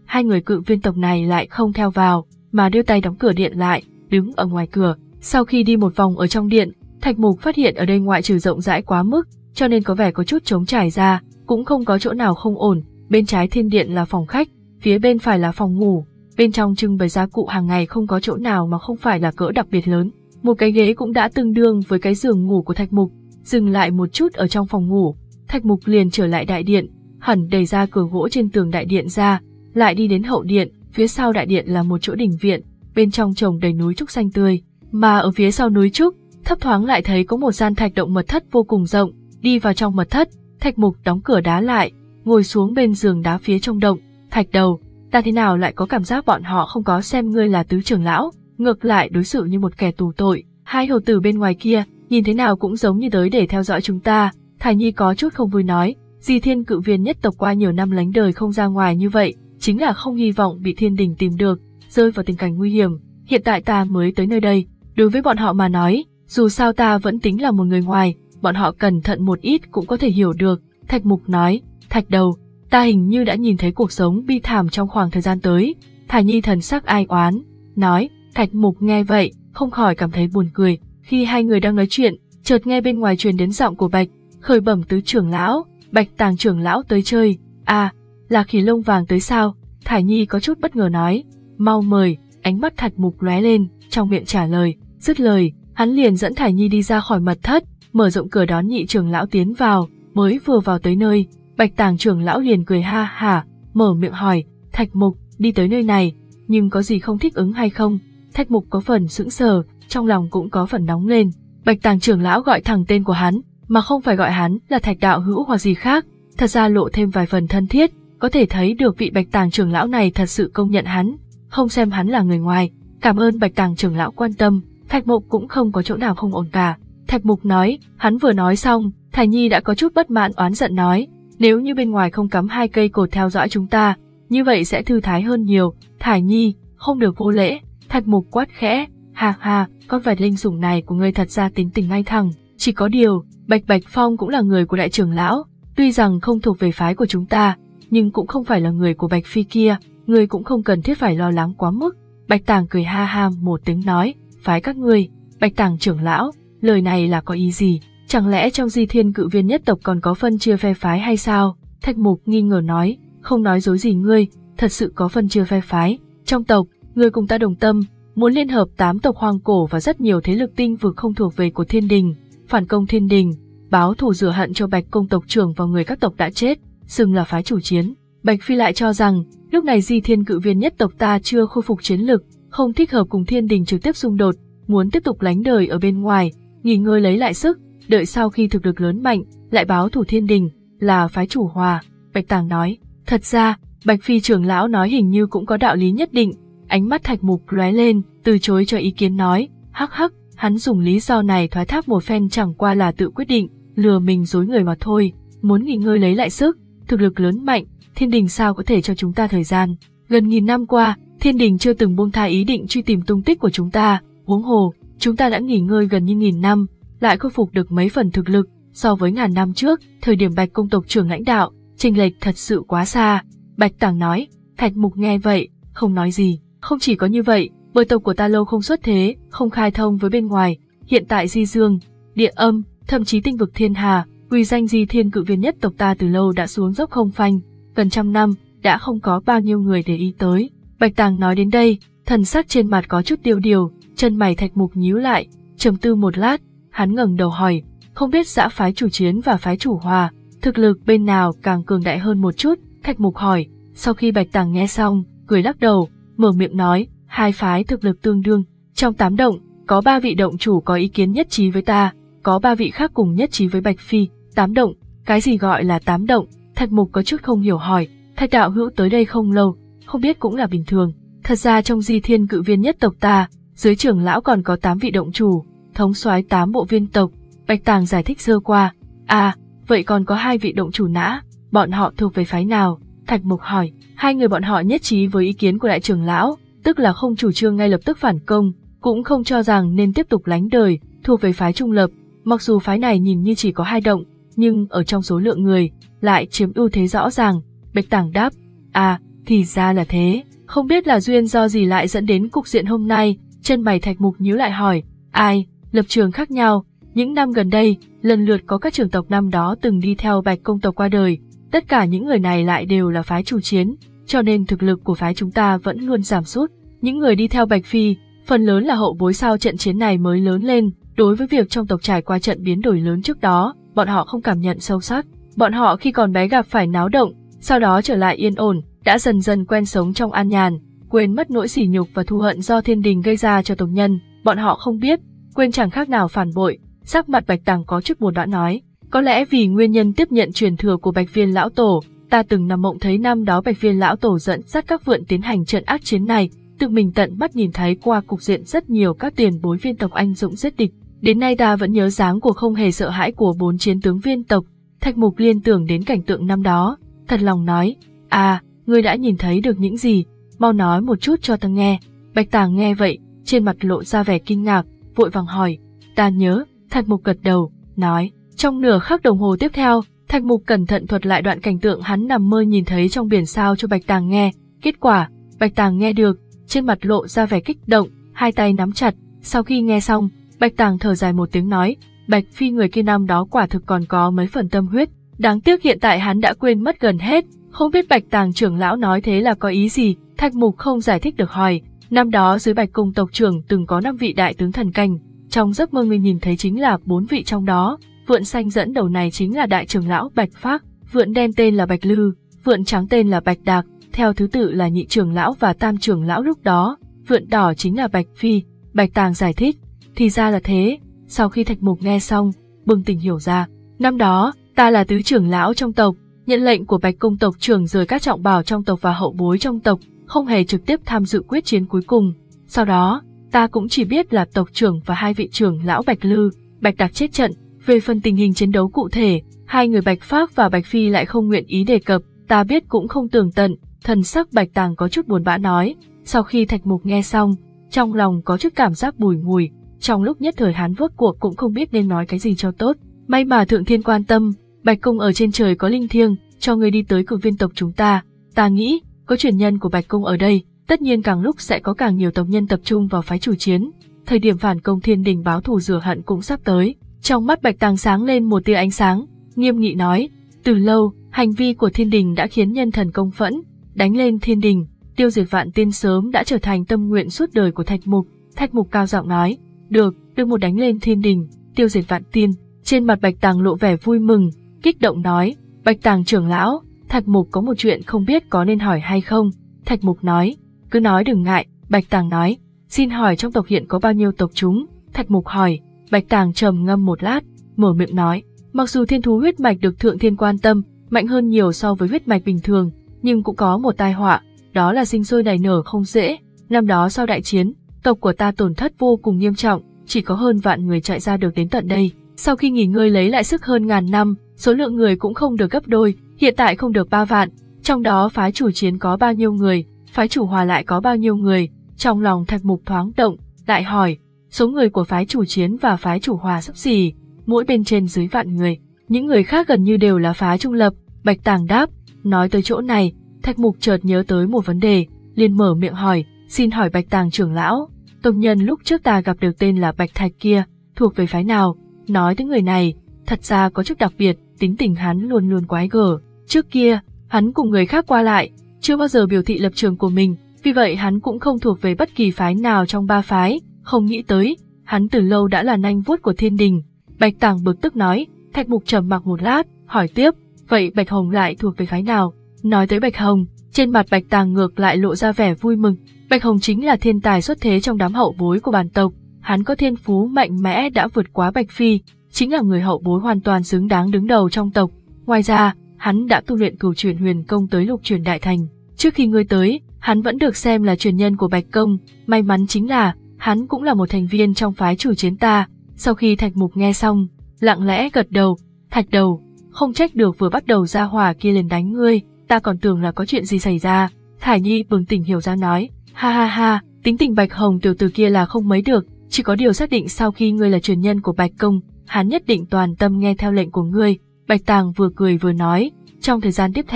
hai người cự viên tộc này lại không theo vào, mà đưa tay đóng cửa điện lại, đứng ở ngoài cửa. Sau khi đi một vòng ở trong điện, Thạch Mục phát hiện ở đây ngoại trừ rộng rãi quá mức, cho nên có vẻ có chút trống trải ra, cũng không có chỗ nào không ổn. Bên trái thiên điện là phòng khách, phía bên phải là phòng ngủ, bên trong trưng bày gia cụ hàng ngày không có chỗ nào mà không phải là cỡ đặc biệt lớn. Một cái ghế cũng đã tương đương với cái giường ngủ của Thạch Mục. Dừng lại một chút ở trong phòng ngủ, Thạch Mục liền trở lại đại điện, hẳn đẩy ra cửa gỗ trên tường đại điện ra, lại đi đến hậu điện. Phía sau đại điện là một chỗ đình viện, bên trong trồng đầy núi trúc xanh tươi, mà ở phía sau núi trúc, thấp thoáng lại thấy có một gian thạch động mật thất vô cùng rộng. Đi vào trong mật thất, Thạch Mục đóng cửa đá lại, ngồi xuống bên giường đá phía trong động. Thạch Đầu, ta thế nào lại có cảm giác bọn họ không có xem ngươi là tứ trưởng lão, ngược lại đối xử như một kẻ tù tội. Hai hầu tử bên ngoài kia, nhìn thế nào cũng giống như tới để theo dõi chúng ta. Thải Nhi có chút không vui nói, Di Thiên cự viên nhất tộc qua nhiều năm lánh đời không ra ngoài như vậy, chính là không hy vọng bị thiên đình tìm được, rơi vào tình cảnh nguy hiểm. Hiện tại ta mới tới nơi đây, đối với bọn họ mà nói, dù sao ta vẫn tính là một người ngoài, bọn họ cẩn thận một ít cũng có thể hiểu được. Thạch Mục nói, Thạch Đầu, ta hình như đã nhìn thấy cuộc sống bi thảm trong khoảng thời gian tới. Thải Nhi thần sắc ai oán, nói. Thạch Mục nghe vậy, không khỏi cảm thấy buồn cười. Khi hai người đang nói chuyện, chợt nghe bên ngoài truyền đến giọng của Bạch Khởi Bẩm tứ trưởng lão, Bạch Tàng trưởng lão tới chơi. À, là Khỉ Lông Vàng tới sao? Thải Nhi có chút bất ngờ nói, mau mời. Ánh mắt Thạch Mục lóe lên, trong miệng trả lời. Dứt lời, hắn liền dẫn Thải Nhi đi ra khỏi mật thất, mở rộng cửa đón nhị trưởng lão tiến vào. Mới vừa vào tới nơi, Bạch Tàng trưởng lão liền cười ha hả, mở miệng hỏi, Thạch Mục, đi tới nơi này, nhưng có gì không thích ứng hay không? Thạch Mục có phần sững sờ, trong lòng cũng có phần nóng lên. Bạch Tàng trưởng lão gọi thẳng tên của hắn, mà không phải gọi hắn là Thạch đạo hữu hoặc gì khác, thật ra lộ thêm vài phần thân thiết, có thể thấy được vị Bạch Tàng trưởng lão này thật sự công nhận hắn, không xem hắn là người ngoài. Cảm ơn Bạch Tàng trưởng lão quan tâm. Thạch Mục cũng không có chỗ nào không ổn cả. Thạch Mục nói, hắn vừa nói xong, Thải Nhi đã có chút bất mãn oán giận nói, nếu như bên ngoài không cắm hai cây cột theo dõi chúng ta, như vậy sẽ thư thái hơn nhiều. Thải Nhi, không được vô lễ. Thạch Mục quát khẽ, ha ha, con vật linh sủng này của ngươi thật ra tính tình ngay thẳng, chỉ có điều, Bạch Bạch Phong cũng là người của đại trưởng lão, tuy rằng không thuộc về phái của chúng ta, nhưng cũng không phải là người của Bạch Phi kia, ngươi cũng không cần thiết phải lo lắng quá mức. Bạch Tàng cười ha ha một tiếng nói, phái các ngươi. Bạch Tàng trưởng lão, lời này là có ý gì? Chẳng lẽ trong Di Thiên cự viên nhất tộc còn có phân chia phe phái hay sao? Thạch Mục nghi ngờ nói, không nói dối gì ngươi, thật sự có phân chia phe phái. Trong tộc, ngươi cùng ta đồng tâm, muốn liên hợp tám tộc hoang cổ và rất nhiều thế lực tinh vực không thuộc về của thiên đình, phản công thiên đình, báo thù rửa hận cho Bạch công tộc trưởng và người các tộc đã chết, xưng là phái chủ chiến. Bạch Phi lại cho rằng, lúc này Di Thiên cự viên nhất tộc ta chưa khôi phục chiến lực, không thích hợp cùng thiên đình trực tiếp xung đột, muốn tiếp tục lánh đời ở bên ngoài, nghỉ ngơi lấy lại sức, đợi sau khi thực lực lớn mạnh, lại báo thù thiên đình, là phái chủ hòa. Bạch Tàng nói, thật ra, Bạch Phi trưởng lão nói hình như cũng có đạo lý nhất định. Ánh mắt Thạch Mục lóe lên, từ chối cho ý kiến nói, hắc hắc, hắn dùng lý do này thoái thác một phen chẳng qua là tự quyết định, lừa mình dối người mà thôi, muốn nghỉ ngơi lấy lại sức, thực lực lớn mạnh, thiên đình sao có thể cho chúng ta thời gian. Gần nghìn năm qua, thiên đình chưa từng buông tha ý định truy tìm tung tích của chúng ta, huống hồ, chúng ta đã nghỉ ngơi gần như nghìn năm, lại khôi phục được mấy phần thực lực, so với ngàn năm trước, thời điểm Bạch công tộc trưởng lãnh đạo, chênh lệch thật sự quá xa. Bạch Tàng nói. Thạch Mục nghe vậy, không nói gì. Không chỉ có như vậy, bởi tộc của ta lâu không xuất thế, không khai thông với bên ngoài, hiện tại Di Dương, Địa Âm, thậm chí tinh vực thiên hà, uy danh Di Thiên cự viên nhất tộc ta từ lâu đã xuống dốc không phanh, gần trăm năm, đã không có bao nhiêu người để ý tới. Bạch Tàng nói đến đây, thần sắc trên mặt có chút tiêu điều, chân mày Thạch Mục nhíu lại, trầm tư một lát, hắn ngẩng đầu hỏi, không biết dã phái chủ chiến và phái chủ hòa, thực lực bên nào càng cường đại hơn một chút? Thạch Mục hỏi. Sau khi Bạch Tàng nghe xong, cười lắc đầu, mở miệng nói, hai phái thực lực tương đương, trong tám động, có ba vị động chủ có ý kiến nhất trí với ta, có ba vị khác cùng nhất trí với Bạch Phi. Tám động, cái gì gọi là tám động? Thạch Mục có chút không hiểu hỏi. Thạch đạo hữu tới đây không lâu, không biết cũng là bình thường. Thật ra trong Di Thiên cự viên nhất tộc ta, dưới trưởng lão còn có tám vị động chủ, thống soái tám bộ viên tộc. Bạch Tàng giải thích sơ qua. À, vậy còn có hai vị động chủ nã, bọn họ thuộc về phái nào? Thạch Mục hỏi. Hai người bọn họ nhất trí với ý kiến của đại trưởng lão, tức là không chủ trương ngay lập tức phản công, cũng không cho rằng nên tiếp tục lánh đời, thuộc về phái trung lập. Mặc dù phái này nhìn như chỉ có hai động, nhưng ở trong số lượng người lại chiếm ưu thế rõ ràng. Bạch Tàng đáp. À, Thì ra là thế, không biết là duyên do gì lại dẫn đến cục diện hôm nay. Chân mày Thạch Mục nhíu lại hỏi, ai, lập trường khác nhau. Những năm gần đây, lần lượt có các trưởng tộc năm đó từng đi theo Bạch công tộc qua đời, tất cả những người này lại đều là phái chủ chiến, cho nên thực lực của phái chúng ta vẫn luôn giảm sút. Những người đi theo Bạch Phi, phần lớn là hậu bối sau trận chiến này mới lớn lên, đối với việc trong tộc trải qua trận biến đổi lớn trước đó, bọn họ không cảm nhận sâu sắc. Bọn họ khi còn bé gặp phải náo động, sau đó trở lại yên ổn, đã dần dần quen sống trong an nhàn, quên mất nỗi sỉ nhục và thù hận do thiên đình gây ra cho tộc nhân, bọn họ không biết, quên chẳng khác nào phản bội. Sắc mặt Bạch Tàng có chút buồn bã nói, có lẽ vì nguyên nhân tiếp nhận truyền thừa của Bạch Viên lão tổ, ta từng nằm mộng thấy năm đó Bạch Viên lão tổ dẫn dắt các vượn tiến hành trận ác chiến này, tự mình tận mắt nhìn thấy qua cục diện rất nhiều các tiền bối viên tộc anh dũng giết địch, đến nay ta vẫn nhớ dáng của không hề sợ hãi của bốn chiến tướng viên tộc. Thạch Mục liên tưởng đến cảnh tượng năm đó, thật lòng nói, à, ngươi đã nhìn thấy được những gì, mau nói một chút cho ta nghe. Bạch Tàng nghe vậy, trên mặt lộ ra vẻ kinh ngạc, vội vàng hỏi, ta nhớ. Thạch Mục gật đầu, nói, trong nửa khắc đồng hồ tiếp theo, Thạch Mục cẩn thận thuật lại đoạn cảnh tượng hắn nằm mơ nhìn thấy trong biển sao cho Bạch Tàng nghe. Kết quả, Bạch Tàng nghe được, trên mặt lộ ra vẻ kích động, hai tay nắm chặt. Sau khi nghe xong, Bạch Tàng thở dài một tiếng nói, Bạch Phi người kia năm đó quả thực còn có mấy phần tâm huyết, đáng tiếc hiện tại hắn đã quên mất gần hết. Không biết Bạch Tàng trưởng lão nói thế là có ý gì? Thạch Mục không giải thích được hỏi, năm đó dưới Bạch cung tộc trưởng từng có năm vị đại tướng thần cảnh, trong giấc mơ ngươi nhìn thấy chính là bốn vị trong đó, vượn xanh dẫn đầu này chính là đại trưởng lão Bạch Phác, vượn đen tên là Bạch Lư, vượn trắng tên là Bạch Đạc, theo thứ tự là nhị trưởng lão và tam trưởng lão lúc đó, vượn đỏ chính là Bạch Phi. Bạch Tàng giải thích, thì ra là thế. Sau khi Thạch Mục nghe xong, bừng tỉnh hiểu ra, năm đó ta là tứ trưởng lão trong tộc, nhận lệnh của Bạch cung tộc trưởng rời các trọng bảo trong tộc và hậu bối trong tộc, không hề trực tiếp tham dự quyết chiến cuối cùng. Sau đó, ta cũng chỉ biết là tộc trưởng và hai vị trưởng lão Bạch Lư, Bạch Đạc chết trận. Về phần tình hình chiến đấu cụ thể, hai người Bạch Phác và Bạch Phi lại không nguyện ý đề cập, ta biết cũng không tường tận. Thần sắc Bạch Tàng có chút buồn bã nói. Sau khi Thạch Mục nghe xong, trong lòng có chút cảm giác bùi ngùi, trong lúc nhất thời hắn rốt cuộc cũng không biết nên nói cái gì cho tốt. May mà Thượng Thiên quan tâm, Bạch Cung ở trên trời có linh thiêng, cho người đi tới Cực Viên tộc chúng ta. Ta nghĩ, có truyền nhân của Bạch Cung ở đây, tất nhiên càng lúc sẽ có càng nhiều tộc nhân tập trung vào phái chủ chiến. Thời điểm phản công thiên đình báo thù rửa hận cũng sắp tới. Trong mắt Bạch Tàng sáng lên một tia ánh sáng, nghiêm nghị nói, từ lâu, hành vi của thiên đình đã khiến nhân thần công phẫn, đánh lên thiên đình, tiêu diệt vạn tiên sớm đã trở thành tâm nguyện suốt đời của Thạch Mục. Thạch Mục cao giọng nói, được, được một đánh lên thiên đình, tiêu diệt vạn tiên. Trên mặt Bạch Tàng lộ vẻ vui mừng, kích động nói, Bạch Tàng trưởng lão, Thạch Mục có một chuyện không biết có nên hỏi hay không. Thạch Mục nói, cứ nói đừng ngại. Bạch Tàng nói, xin hỏi trong tộc hiện có bao nhiêu tộc chúng? Thạch Mục hỏi. Bạch Tàng trầm ngâm một lát, mở miệng nói, mặc dù thiên thú huyết mạch được Thượng Thiên quan tâm, mạnh hơn nhiều so với huyết mạch bình thường, nhưng cũng có một tai họa, đó là sinh sôi nảy nở không dễ. Năm đó sau đại chiến, tộc của ta tổn thất vô cùng nghiêm trọng, chỉ có hơn vạn người chạy ra được đến tận đây. Sau khi nghỉ ngơi lấy lại sức hơn ngàn năm, số lượng người cũng không được gấp đôi, hiện tại không được ba vạn. Trong đó phái chủ chiến có bao nhiêu người, phái chủ hòa lại có bao nhiêu người? Trong lòng Thạch Mục thoáng động, lại hỏi, số người của phái chủ chiến và phái chủ hòa xấp xỉ, mỗi bên trên dưới vạn người. Những người khác gần như đều là phái trung lập. Bạch Tàng đáp. Nói tới chỗ này, Thạch Mục chợt nhớ tới một vấn đề, liền mở miệng hỏi, xin hỏi Bạch Tàng trưởng lão, tộc nhân lúc trước ta gặp được tên là Bạch Thạch kia, thuộc về phái nào? Nói tới người này, thật ra có chút đặc biệt, tính tình hắn luôn luôn quái gở. Trước kia, hắn cùng người khác qua lại, chưa bao giờ biểu thị lập trường của mình, vì vậy hắn cũng không thuộc về bất kỳ phái nào trong ba phái. Không nghĩ tới, hắn từ lâu đã là nanh vuốt của thiên đình. Bạch Tàng bực tức nói. Thạch Mục trầm mặc một lát, hỏi tiếp, vậy Bạch Hồng lại thuộc về phái nào? Nói tới Bạch Hồng, trên mặt Bạch Tàng ngược lại lộ ra vẻ vui mừng. Bạch Hồng chính là thiên tài xuất thế trong đám hậu bối của bản tộc, hắn có thiên phú mạnh mẽ đã vượt quá Bạch Phi, chính là người hậu bối hoàn toàn xứng đáng đứng đầu trong tộc. Ngoài ra, hắn đã tu luyện cửu truyền huyền công tới lục truyền đại thành. Trước khi ngươi tới, hắn vẫn được xem là truyền nhân của Bạch Công, may mắn chính là hắn cũng là một thành viên trong phái chủ chiến ta. Sau khi Thạch Mục nghe xong, lặng lẽ gật đầu. Thạch đầu, không trách được vừa bắt đầu ra hỏa kia liền đánh ngươi, ta còn tưởng là có chuyện gì xảy ra. Thải Nhi bừng tỉnh hiểu ra nói, ha ha ha, tính tình Bạch Hồng tiểu tử kia là không mấy được, chỉ có điều xác định sau khi ngươi là truyền nhân của Bạch Công, hắn nhất định toàn tâm nghe theo lệnh của ngươi. Bạch Tàng vừa cười vừa nói, trong thời gian tiếp theo,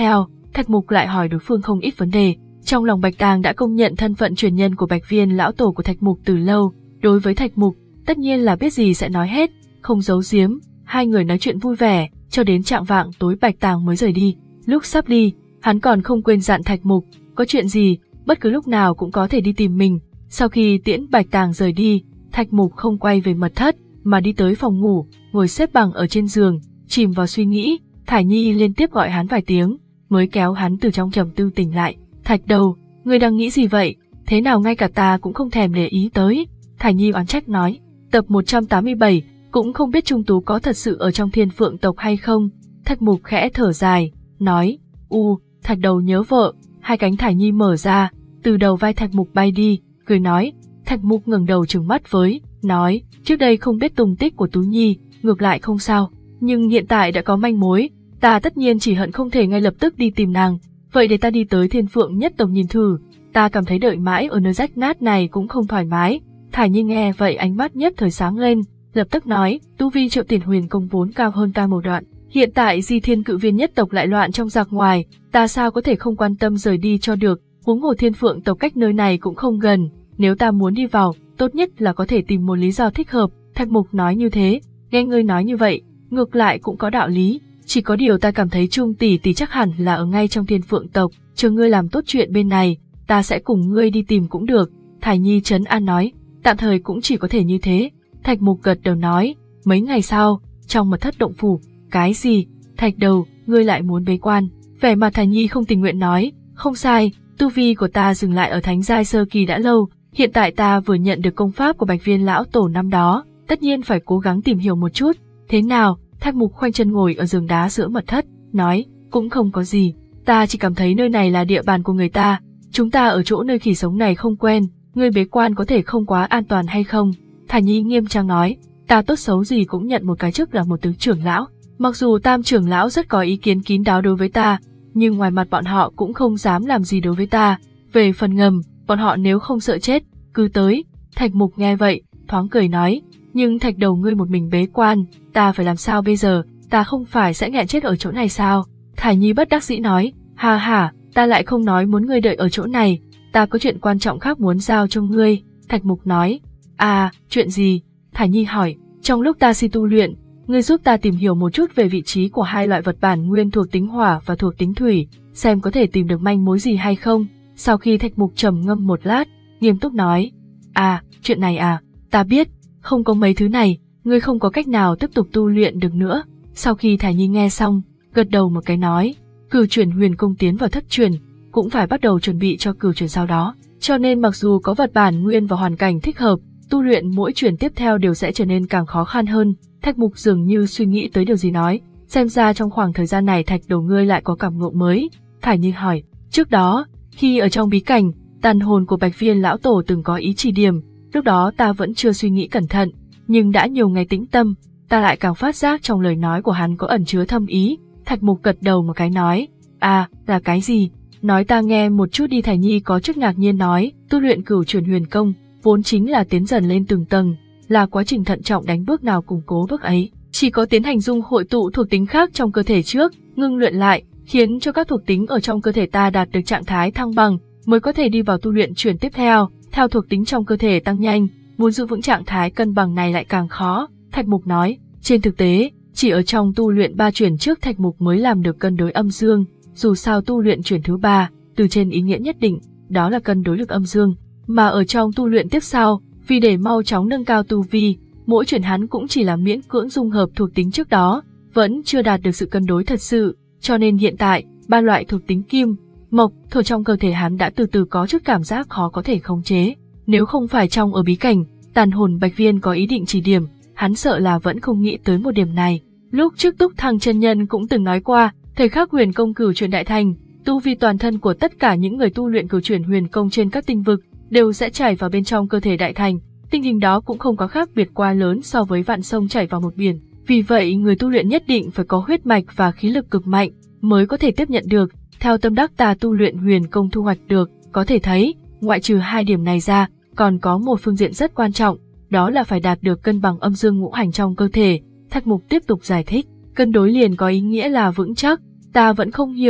Thạch Mục lại hỏi đối phương không ít vấn đề. Trong lòng Bạch Tàng đã công nhận thân phận truyền nhân của Bạch Viên lão tổ của Thạch Mục từ lâu. Đối với Thạch Mục, tất nhiên là biết gì sẽ nói hết, không giấu giếm. Hai người nói chuyện vui vẻ, cho đến chạng vạng tối Bạch Tàng mới rời đi. Lúc sắp đi, hắn còn không quên dặn Thạch Mục, có chuyện gì, bất cứ lúc nào cũng có thể đi tìm mình. Sau khi tiễn Bạch Tàng rời đi, Thạch Mục không quay về mật thất, mà đi tới phòng ngủ, ngồi xếp bằng ở trên giường, chìm vào suy nghĩ. Thải Nhi liên tiếp gọi hắn vài tiếng, mới kéo hắn từ trong trầm tư tỉnh lại. Thạch Đầu, ngươi đang nghĩ gì vậy? Thế nào ngay cả ta cũng không thèm để ý tới? Thải Nhi oán trách nói. Tập một trăm tám mươi bảy, cũng không biết Trung Tú có thật sự ở trong Thiên Phượng tộc hay không? Thạch Mục khẽ thở dài, nói, u, Thạch Đầu nhớ vợ. Hai cánh Thải Nhi mở ra, từ đầu vai Thạch Mục bay đi, cười nói. Thạch Mục ngẩng đầu trừng mắt với, nói, trước đây không biết tung tích của Tú Nhi, ngược lại không sao, nhưng hiện tại đã có manh mối, ta tất nhiên chỉ hận không thể ngay lập tức đi tìm nàng. Vậy để ta đi tới Thiên Phượng nhất tộc nhìn thử, ta cảm thấy đợi mãi ở nơi rách nát này cũng không thoải mái. Thải Nhi nghe vậy ánh mắt nhất thời sáng lên, lập tức nói, tu vi Triệu Tiền Huyền công vốn cao hơn ta một đoạn, hiện tại Di Thiên Cự Viên nhất tộc lại loạn trong giặc ngoài, ta sao có thể không quan tâm rời đi cho được, huống hồ Thiên Phượng tộc cách nơi này cũng không gần, nếu ta muốn đi vào, tốt nhất là có thể tìm một lý do thích hợp. Thạch Mục nói như thế, nghe ngươi nói như vậy, ngược lại cũng có đạo lý. Chỉ có điều ta cảm thấy Trung tỷ tỷ chắc hẳn là ở ngay trong Thiên Phượng tộc, chờ ngươi làm tốt chuyện bên này, ta sẽ cùng ngươi đi tìm cũng được. Thải Nhi trấn an nói, tạm thời cũng chỉ có thể như thế. Thạch Mục gật đầu nói, mấy ngày sau, trong mật thất động phủ, cái gì? Thạch Đầu, ngươi lại muốn bế quan? Vẻ mặt Thải Nhi không tình nguyện nói, không sai, tu vi của ta dừng lại ở thánh giai sơ kỳ đã lâu, hiện tại ta vừa nhận được công pháp của Bạch Viên lão tổ năm đó, tất nhiên phải cố gắng tìm hiểu một chút. Thế nào? Thạch Mục khoanh chân ngồi ở giường đá giữa mật thất, nói, cũng không có gì, ta chỉ cảm thấy nơi này là địa bàn của người ta, chúng ta ở chỗ nơi khỉ sống này không quen, ngươi bế quan có thể không quá an toàn hay không? Thải Nhi nghiêm trang nói, ta tốt xấu gì cũng nhận một cái chức là một tướng trưởng lão, mặc dù tam trưởng lão rất có ý kiến kín đáo đối với ta, nhưng ngoài mặt bọn họ cũng không dám làm gì đối với ta, về phần ngầm, bọn họ nếu không sợ chết, cứ tới. Thạch Mục nghe vậy, thoáng cười nói, nhưng Thạch Đầu ngươi một mình bế quan, ta phải làm sao bây giờ, ta không phải sẽ nghẹn chết ở chỗ này sao? Thải Nhi bất đắc dĩ nói, ha ha, ta lại không nói muốn ngươi đợi ở chỗ này, ta có chuyện quan trọng khác muốn giao cho ngươi. Thạch Mục nói, à, chuyện gì? Thải Nhi hỏi, trong lúc ta si tu luyện, ngươi giúp ta tìm hiểu một chút về vị trí của hai loại vật bản nguyên thuộc tính hỏa và thuộc tính thủy, xem có thể tìm được manh mối gì hay không. Sau khi Thạch Mục trầm ngâm một lát, nghiêm túc nói, à, chuyện này à, ta biết, không có mấy thứ này, ngươi không có cách nào tiếp tục tu luyện được nữa. Sau khi Thải Nhi nghe xong, gật đầu một cái nói, cửu chuyển huyền công tiến vào thất truyền, cũng phải bắt đầu chuẩn bị cho cửu chuyển sau đó, cho nên mặc dù có vật bản nguyên và hoàn cảnh thích hợp, tu luyện mỗi chuyển tiếp theo đều sẽ trở nên càng khó khăn hơn. Thạch Mục dường như suy nghĩ tới điều gì nói, xem ra trong khoảng thời gian này Thạch Đầu ngươi lại có cảm ngộ mới. Thải Nhi hỏi, trước đó, khi ở trong bí cảnh, tàn hồn của Bạch Viên lão tổ từng có ý chỉ điểm, lúc đó ta vẫn chưa suy nghĩ cẩn thận, nhưng đã nhiều ngày tĩnh tâm, ta lại càng phát giác trong lời nói của hắn có ẩn chứa thâm ý. Thạch Mục gật đầu một cái nói, à, là cái gì? Nói ta nghe một chút đi. Thải Nhi có chút ngạc nhiên nói, tu luyện cửu chuyển huyền công, vốn chính là tiến dần lên từng tầng, là quá trình thận trọng đánh bước nào củng cố bước ấy, chỉ có tiến hành dung hội tụ thuộc tính khác trong cơ thể trước, ngưng luyện lại, khiến cho các thuộc tính ở trong cơ thể ta đạt được trạng thái thăng bằng, mới có thể đi vào tu luyện chuyển tiếp theo, theo thuộc tính trong cơ thể tăng nhanh, muốn giữ vững trạng thái cân bằng này lại càng khó. Thạch Mục nói, trên thực tế, chỉ ở trong tu luyện ba chuyển trước Thạch Mục mới làm được cân đối âm dương, dù sao tu luyện chuyển thứ ba, từ trên ý nghĩa nhất định, đó là cân đối lực âm dương, mà ở trong tu luyện tiếp sau, vì để mau chóng nâng cao tu vi, mỗi chuyển hắn cũng chỉ là miễn cưỡng dung hợp thuộc tính trước đó, vẫn chưa đạt được sự cân đối thật sự, cho nên hiện tại, ba loại thuộc tính kim, mộc, thổ trong cơ thể hắn đã từ từ có chút cảm giác khó có thể khống chế. Nếu không phải trong ở bí cảnh, tàn hồn Bạch Viên có ý định chỉ điểm, hắn sợ là vẫn không nghĩ tới một điểm này. Lúc trước Túc Thăng chân nhân cũng từng nói qua, thời khắc huyền công cửu chuyển đại thành, tu vi toàn thân của tất cả những người tu luyện cửu chuyển huyền công trên các tinh vực đều sẽ chảy vào bên trong cơ thể đại thành. Tình hình đó cũng không có khác biệt quá lớn so với vạn sông chảy vào một biển. Vì vậy, người tu luyện nhất định phải có huyết mạch và khí lực cực mạnh mới có thể tiếp nhận được. Theo tâm đắc ta tu luyện huyền công thu hoạch được, có thể thấy, ngoại trừ hai điểm này ra, còn có một phương diện rất quan trọng, đó là phải đạt được cân bằng âm dương ngũ hành trong cơ thể. Thạch Mục tiếp tục giải thích, cân đối liền có ý nghĩa là vững chắc, ta vẫn không hiểu,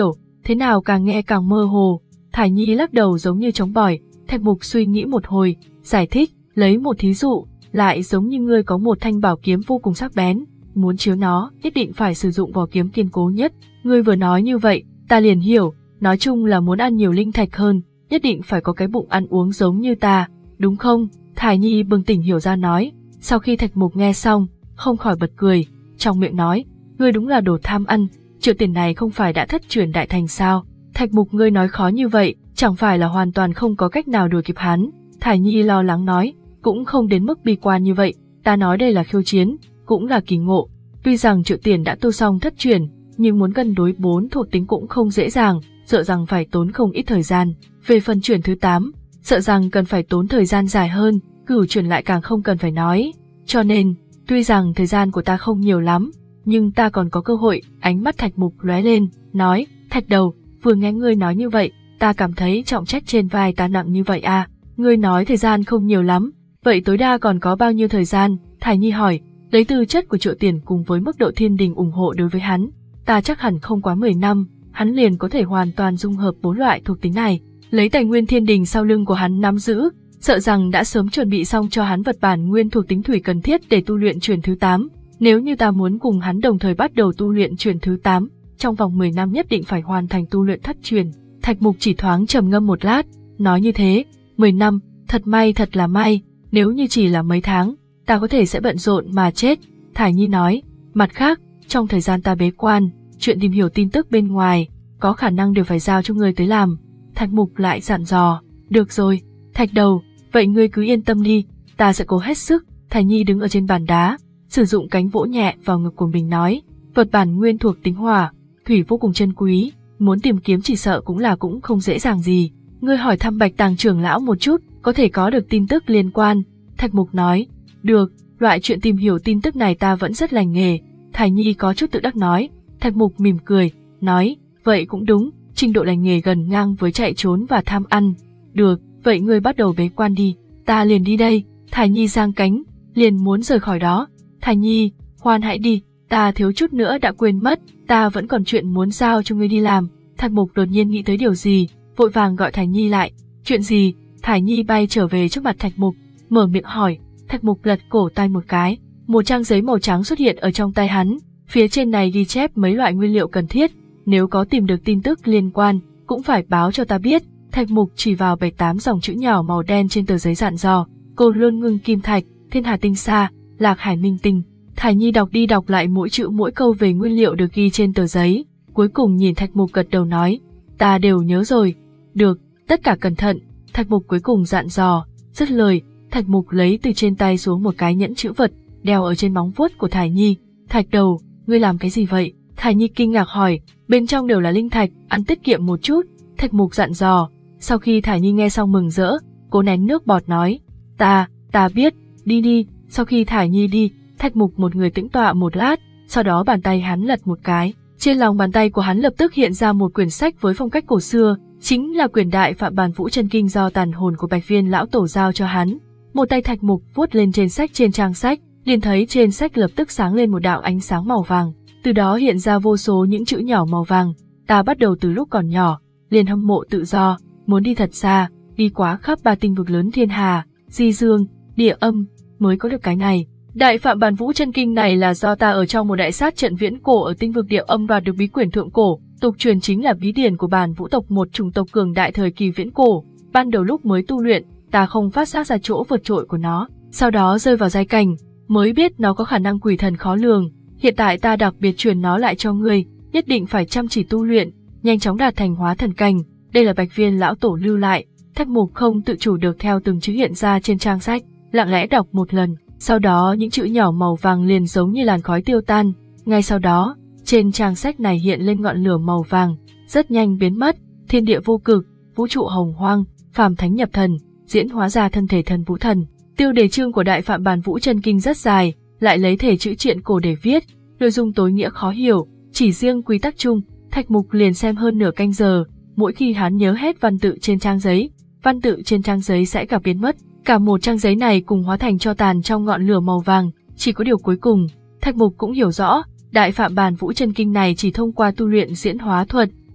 thế nào càng nghe càng mơ hồ. Thải Nhi lắc đầu giống như chống bỏi. Thạch Mục suy nghĩ một hồi, giải thích, lấy một thí dụ, lại giống như ngươi có một thanh bảo kiếm vô cùng sắc bén, muốn chiếu nó, nhất định phải sử dụng vỏ kiếm kiên cố nhất. Ngươi vừa nói như vậy, ta liền hiểu, nói chung là muốn ăn nhiều linh thạch hơn, nhất định phải có cái bụng ăn uống giống như ta, đúng không? Thải Nhi bừng tỉnh hiểu ra nói. Sau khi Thạch Mục nghe xong, không khỏi bật cười, trong miệng nói, ngươi đúng là đồ tham ăn, triệu tiền này không phải đã thất truyền đại thành sao? Thạch Mục ngươi nói khó như vậy, chẳng phải là hoàn toàn không có cách nào đuổi kịp hắn. Thải Nhi lo lắng nói, cũng không đến mức bi quan như vậy, ta nói đây là khiêu chiến, cũng là kỳ ngộ. Tuy rằng triệu tiền đã tu xong thất truyền, nhưng muốn cân đối bốn thuộc tính cũng không dễ dàng, sợ rằng phải tốn không ít thời gian. Về phần chuyển thứ tám, sợ rằng cần phải tốn thời gian dài hơn, cửu chuyển lại càng không cần phải nói. Cho nên, tuy rằng thời gian của ta không nhiều lắm, nhưng ta còn có cơ hội. Ánh mắt Thạch Mục lóe lên, nói, Thạch Đầu, vừa nghe ngươi nói như vậy, ta cảm thấy trọng trách trên vai ta nặng như vậy à, ngươi nói thời gian không nhiều lắm, vậy tối đa còn có bao nhiêu thời gian? Thải Nhi hỏi, lấy tư chất của Triệu Tiền cùng với mức độ thiên đình ủng hộ đối với hắn, ta chắc hẳn không quá mười năm, hắn liền có thể hoàn toàn dung hợp bốn loại thuộc tính này, lấy tài nguyên thiên đình sau lưng của hắn nắm giữ, sợ rằng đã sớm chuẩn bị xong cho hắn vật bản nguyên thuộc tính thủy cần thiết để tu luyện chuyển thứ tám. Nếu như ta muốn cùng hắn đồng thời bắt đầu tu luyện chuyển thứ tám, trong vòng mười năm nhất định phải hoàn thành tu luyện thất truyền. Thạch Mục chỉ thoáng trầm ngâm một lát, nói như thế, mười năm, thật may thật là may, nếu như chỉ là mấy tháng, ta có thể sẽ bận rộn mà chết. Thải Nhi nói, mặt khác, trong thời gian ta bế quan, chuyện tìm hiểu tin tức bên ngoài, có khả năng đều phải giao cho ngươi tới làm. Thạch Mục lại dặn dò, được rồi, Thạch Đầu, vậy ngươi cứ yên tâm đi, ta sẽ cố hết sức. Thải Nhi đứng ở trên bàn đá, sử dụng cánh vỗ nhẹ vào ngực của mình nói, vật bản nguyên thuộc tính hỏa, thủy vô cùng chân quý, muốn tìm kiếm chỉ sợ cũng là cũng không dễ dàng gì. Ngươi hỏi thăm Bạch Tàng trưởng lão một chút, có thể có được tin tức liên quan. Thạch Mục nói, được, loại chuyện tìm hiểu tin tức này ta vẫn rất lành nghề. Thải Nhi có chút tự đắc nói. Thạch Mục mỉm cười, nói, vậy cũng đúng, trình độ lành nghề gần ngang với chạy trốn và tham ăn. Được, vậy ngươi bắt đầu bế quan đi, ta liền đi đây. Thải Nhi giang cánh, liền muốn rời khỏi đó. Thải Nhi, khoan hãy đi, ta thiếu chút nữa đã quên mất, ta vẫn còn chuyện muốn giao cho ngươi đi làm. Thạch Mục đột nhiên nghĩ tới điều gì, vội vàng gọi Thải Nhi lại. Chuyện gì? Thải Nhi bay trở về trước mặt Thạch Mục, mở miệng hỏi. Thạch Mục lật cổ tay một cái, một trang giấy màu trắng xuất hiện ở trong tay hắn, phía trên này ghi chép mấy loại nguyên liệu cần thiết, nếu có tìm được tin tức liên quan, cũng phải báo cho ta biết. Thạch Mục chỉ vào bảy tám dòng chữ nhỏ màu đen trên tờ giấy dặn dò, Côn Luân Ngưng Kim Thạch, Thiên Hà Tinh Sa, Lạc Hải Minh Tinh. Thải Nhi đọc đi đọc lại mỗi chữ mỗi câu về nguyên liệu được ghi trên tờ giấy, cuối cùng nhìn Thạch Mục gật đầu nói, ta đều nhớ rồi. Được, tất cả cẩn thận. Thạch Mục cuối cùng dặn dò. Dứt lời, Thạch Mục lấy từ trên tay xuống một cái nhẫn chữ vật, đeo ở trên móng vuốt của Thải Nhi. Thạch Đầu, ngươi làm cái gì vậy? Thải Nhi kinh ngạc hỏi. Bên trong đều là linh thạch, ăn tiết kiệm một chút. Thạch Mục dặn dò. Sau khi Thải Nhi nghe xong mừng rỡ, cố nén nước bọt nói, ta, ta biết, đi đi. Sau khi Thải Nhi đi, Thạch Mục một người tĩnh tọa một lát, sau đó bàn tay hắn lật một cái, trên lòng bàn tay của hắn lập tức hiện ra một quyển sách với phong cách cổ xưa, chính là quyển Đại Phạm Bản Vũ Chân Kinh do tàn hồn của Bạch Viên lão tổ giao cho hắn. Một tay Thạch Mục vuốt lên trên sách, trên trang sách, liền thấy trên sách lập tức sáng lên một đạo ánh sáng màu vàng, từ đó hiện ra vô số những chữ nhỏ màu vàng. Ta bắt đầu từ lúc còn nhỏ, liền hâm mộ tự do, muốn đi thật xa, đi quá khắp ba tinh vực lớn thiên hà, di dương, địa âm, mới có được cái này. Đại Phạm Bản Vũ Chân Kinh này là do ta ở trong một đại sát trận viễn cổ ở tinh vực địa âm và được bí quyển thượng cổ, tục truyền chính là bí điển của Bản Vũ tộc, một chủng tộc cường đại thời kỳ viễn cổ. Ban đầu lúc mới tu luyện, ta không phát giác ra chỗ vượt trội của nó, sau đó rơi vào giai cảnh, mới biết nó có khả năng quỷ thần khó lường. Hiện tại ta đặc biệt truyền nó lại cho ngươi, nhất định phải chăm chỉ tu luyện, nhanh chóng đạt thành hóa thần cảnh. Đây là Bạch Viên lão tổ lưu lại. Thạch Mục không tự chủ được theo từng chữ hiện ra trên trang sách, lặng lẽ đọc một lần. Sau đó những chữ nhỏ màu vàng liền giống như làn khói tiêu tan, ngay sau đó, trên trang sách này hiện lên ngọn lửa màu vàng, rất nhanh biến mất, thiên địa vô cực, vũ trụ hồng hoang, phàm thánh nhập thần, diễn hóa ra thân thể thần vũ thần. Tiêu đề chương của Đại Phạm Bản Vũ Chân Kinh rất dài, lại lấy thể chữ triện cổ để viết, nội dung tối nghĩa khó hiểu, chỉ riêng quy tắc chung, Thạch Mục liền xem hơn nửa canh giờ, mỗi khi hắn nhớ hết văn tự trên trang giấy, văn tự trên trang giấy sẽ gặp biến mất. Cả một trang giấy này cùng hóa thành tro tàn trong ngọn lửa màu vàng, chỉ có điều cuối cùng, Thạch Mục cũng hiểu rõ, Đại Phạm Bản Vũ Chân Kinh này chỉ thông qua tu luyện diễn hóa thuật,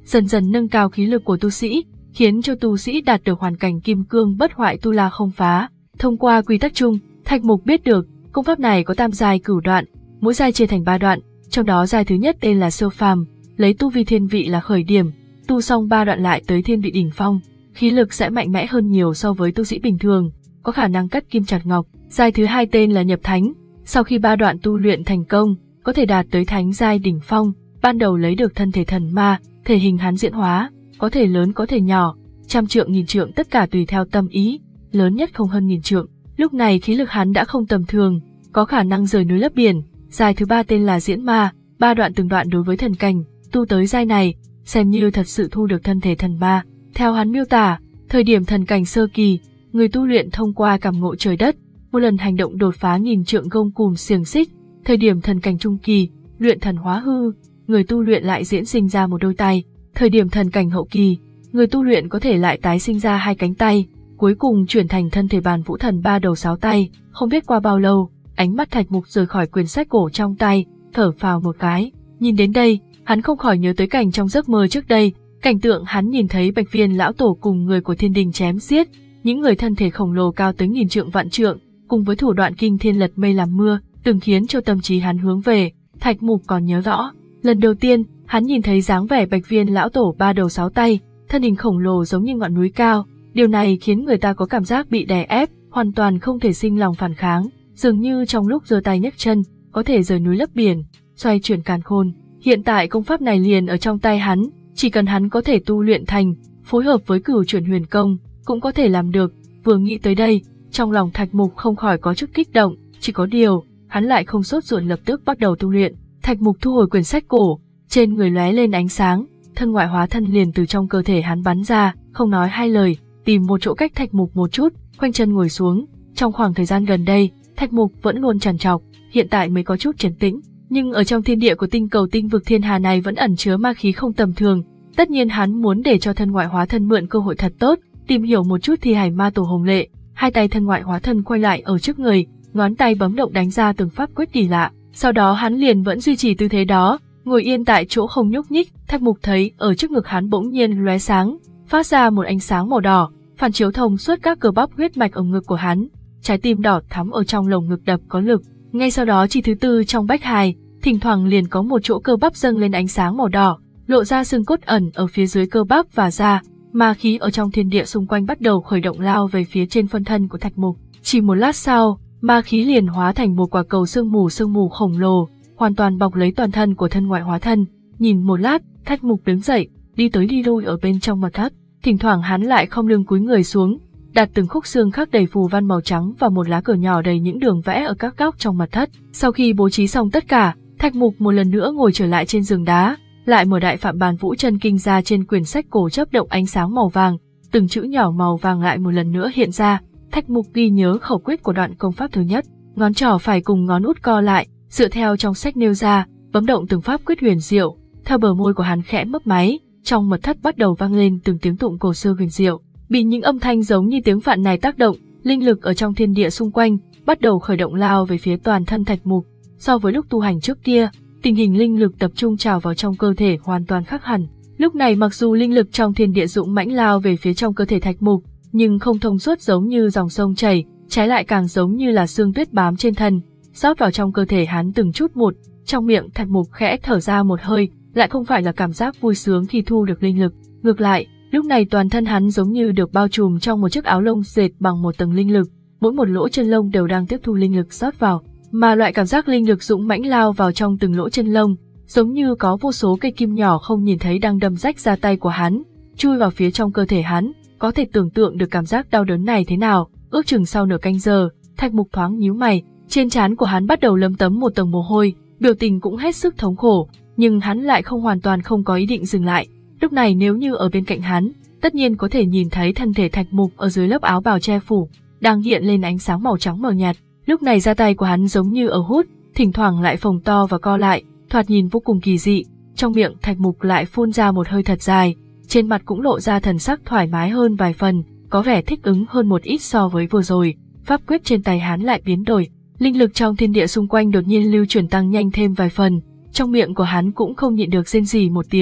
dần dần nâng cao khí lực của tu sĩ, khiến cho tu sĩ đạt được hoàn cảnh kim cương bất hoại tu la không phá. Thông qua quy tắc chung, Thạch Mục biết được công pháp này có tam giai cửu đoạn, mỗi giai chia thành ba đoạn, trong đó giai thứ nhất tên là siêu phàm, lấy tu vi thiên vị là khởi điểm, tu xong ba đoạn lại tới thiên vị đỉnh phong, khí lực sẽ mạnh mẽ hơn nhiều so với tu sĩ bình thường, có khả năng cắt kim chặt ngọc. Giai thứ hai tên là nhập thánh, sau khi ba đoạn tu luyện thành công, có thể đạt tới thánh giai đỉnh phong, ban đầu lấy được thân thể thần ma, thể hình hắn diễn hóa, có thể lớn có thể nhỏ, trăm trượng nghìn trượng tất cả tùy theo tâm ý, lớn nhất không hơn nghìn trượng. Lúc này khí lực hắn đã không tầm thường, có khả năng rời núi lấp biển. Giai thứ ba tên là diễn ma, ba đoạn từng đoạn đối với thần cảnh, tu tới giai này, xem như thật sự thu được thân thể thần ma. Theo hắn miêu tả, thời điểm thần cảnh sơ kỳ, người tu luyện thông qua cảm ngộ trời đất, một lần hành động đột phá nghìn trượng gông cùm xiềng xích. Thời điểm thần cảnh trung kỳ, luyện thần hóa hư, người tu luyện lại diễn sinh ra một đôi tay. Thời điểm thần cảnh hậu kỳ, người tu luyện có thể lại tái sinh ra hai cánh tay, cuối cùng chuyển thành thân thể bàn vũ thần ba đầu sáu tay. Không biết qua bao lâu, ánh mắt Thạch Mục rời khỏi quyển sách cổ trong tay, thở phào một cái. Nhìn đến đây, hắn không khỏi nhớ tới cảnh trong giấc mơ trước đây, cảnh tượng hắn nhìn thấy Bạch Viên lão tổ cùng người của thiên đình chém giết, những người thân thể khổng lồ cao tới nghìn trượng vạn trượng, cùng với thủ đoạn kinh thiên lật mây làm mưa, từng khiến cho tâm trí hắn hướng về. Thạch Mục còn nhớ rõ, lần đầu tiên hắn nhìn thấy dáng vẻ Bạch Viên lão tổ ba đầu sáu tay, thân hình khổng lồ giống như ngọn núi cao, điều này khiến người ta có cảm giác bị đè ép, hoàn toàn không thể sinh lòng phản kháng, dường như trong lúc giơ tay nhấc chân, có thể rời núi lấp biển, xoay chuyển càn khôn. Hiện tại công pháp này liền ở trong tay hắn, chỉ cần hắn có thể tu luyện thành, phối hợp với Cửu Chuyển Huyền Công, cũng có thể làm được. Vừa nghĩ tới đây, trong lòng Thạch Mục không khỏi có chút kích động, chỉ có điều, hắn lại không sốt ruột lập tức bắt đầu tu luyện. Thạch Mục thu hồi quyển sách cổ, trên người lóe lên ánh sáng, thân ngoại hóa thân liền từ trong cơ thể hắn bắn ra, không nói hai lời, tìm một chỗ cách Thạch Mục một chút, khoanh chân ngồi xuống. Trong khoảng thời gian gần đây, Thạch Mục vẫn luôn trằn trọc, hiện tại mới có chút trấn tĩnh, nhưng ở trong thiên địa của tinh cầu tinh vực thiên hà này vẫn ẩn chứa ma khí không tầm thường. Tất nhiên hắn muốn để cho thân ngoại hóa thân mượn cơ hội thật tốt, tìm hiểu một chút thi hải ma tổ Hồng Lệ. Hai tay thân ngoại hóa thân quay lại ở trước người, ngón tay bấm động đánh ra từng pháp quyết kỳ lạ. Sau đó hắn liền vẫn duy trì tư thế đó, ngồi yên tại chỗ không nhúc nhích. Thạch Mục thấy ở trước ngực hắn bỗng nhiên lóe sáng, phát ra một ánh sáng màu đỏ, phản chiếu thông suốt các cơ bắp huyết mạch ở ngực của hắn. Trái tim đỏ thắm ở trong lồng ngực đập có lực. Ngay sau đó chi thứ tư trong bách hài, thỉnh thoảng liền có một chỗ cơ bắp dâng lên ánh sáng màu đỏ, lộ ra xương cốt ẩn ở phía dưới cơ bắp và da. Ma khí ở trong thiên địa xung quanh bắt đầu khởi động lao về phía trên phân thân của Thạch Mục. Chỉ một lát sau, ma khí liền hóa thành một quả cầu sương mù sương mù khổng lồ, hoàn toàn bọc lấy toàn thân của thân ngoại hóa thân. Nhìn một lát, Thạch Mục đứng dậy, đi tới đi lui ở bên trong mật thất. Thỉnh thoảng hắn lại khom lưng cúi người xuống, đặt từng khúc xương khắc đầy phù văn màu trắng và một lá cờ nhỏ đầy những đường vẽ ở các góc trong mật thất. Sau khi bố trí xong tất cả, Thạch Mục một lần nữa ngồi trở lại trên giường đá, lại mở Đại Phạm Bàn Vũ Chân Kinh ra. Trên quyển sách cổ chớp động ánh sáng màu vàng, từng chữ nhỏ màu vàng lại một lần nữa hiện ra. Thạch Mục ghi nhớ khẩu quyết của đoạn công pháp thứ nhất, ngón trỏ phải cùng ngón út co lại, dựa theo trong sách nêu ra, bấm động từng pháp quyết huyền diệu. Theo bờ môi của hắn khẽ mấp máy, trong mật thất bắt đầu vang lên từng tiếng tụng cổ xưa huyền diệu. Bị những âm thanh giống như tiếng phạn này tác động, linh lực ở trong thiên địa xung quanh bắt đầu khởi động lao về phía toàn thân Thạch Mục. So với lúc tu hành trước kia, tình hình linh lực tập trung trào vào trong cơ thể hoàn toàn khác hẳn. Lúc này mặc dù linh lực trong thiên địa dũng mãnh lao về phía trong cơ thể Thạch Mục, nhưng không thông suốt giống như dòng sông chảy, trái lại càng giống như là sương tuyết bám trên thân, rót vào trong cơ thể hắn từng chút một. Trong miệng Thạch Mục khẽ thở ra một hơi, lại không phải là cảm giác vui sướng khi thu được linh lực, ngược lại, lúc này toàn thân hắn giống như được bao trùm trong một chiếc áo lông dệt bằng một tầng linh lực, mỗi một lỗ chân lông đều đang tiếp thu linh lực rót vào, mà loại cảm giác linh lực dũng mãnh lao vào trong từng lỗ chân lông, giống như có vô số cây kim nhỏ không nhìn thấy đang đâm rách ra tay của hắn, chui vào phía trong cơ thể hắn. Có thể tưởng tượng được cảm giác đau đớn này thế nào. Ước chừng sau nửa canh giờ, Thạch Mục thoáng nhíu mày, trên trán của hắn bắt đầu lấm tấm một tầng mồ hôi, biểu tình cũng hết sức thống khổ, nhưng hắn lại không hoàn toàn không có ý định dừng lại. Lúc này nếu như ở bên cạnh hắn, tất nhiên có thể nhìn thấy thân thể Thạch Mục ở dưới lớp áo bào che phủ, đang hiện lên ánh sáng màu trắng mờ nhạt. Lúc này da tay của hắn giống như ở hút, thỉnh thoảng lại phồng to và co lại, thoạt nhìn vô cùng kỳ dị. Trong miệng Thạch Mục lại phun ra một hơi thật dài, trên mặt cũng lộ ra thần sắc thoải mái hơn vài phần, có vẻ thích ứng hơn một ít so với vừa rồi. Pháp quyết trên tay hắn lại biến đổi, linh lực trong thiên địa xung quanh đột nhiên lưu chuyển tăng nhanh thêm vài phần, trong miệng của hắn cũng không nhịn được rên rỉ một tiếng,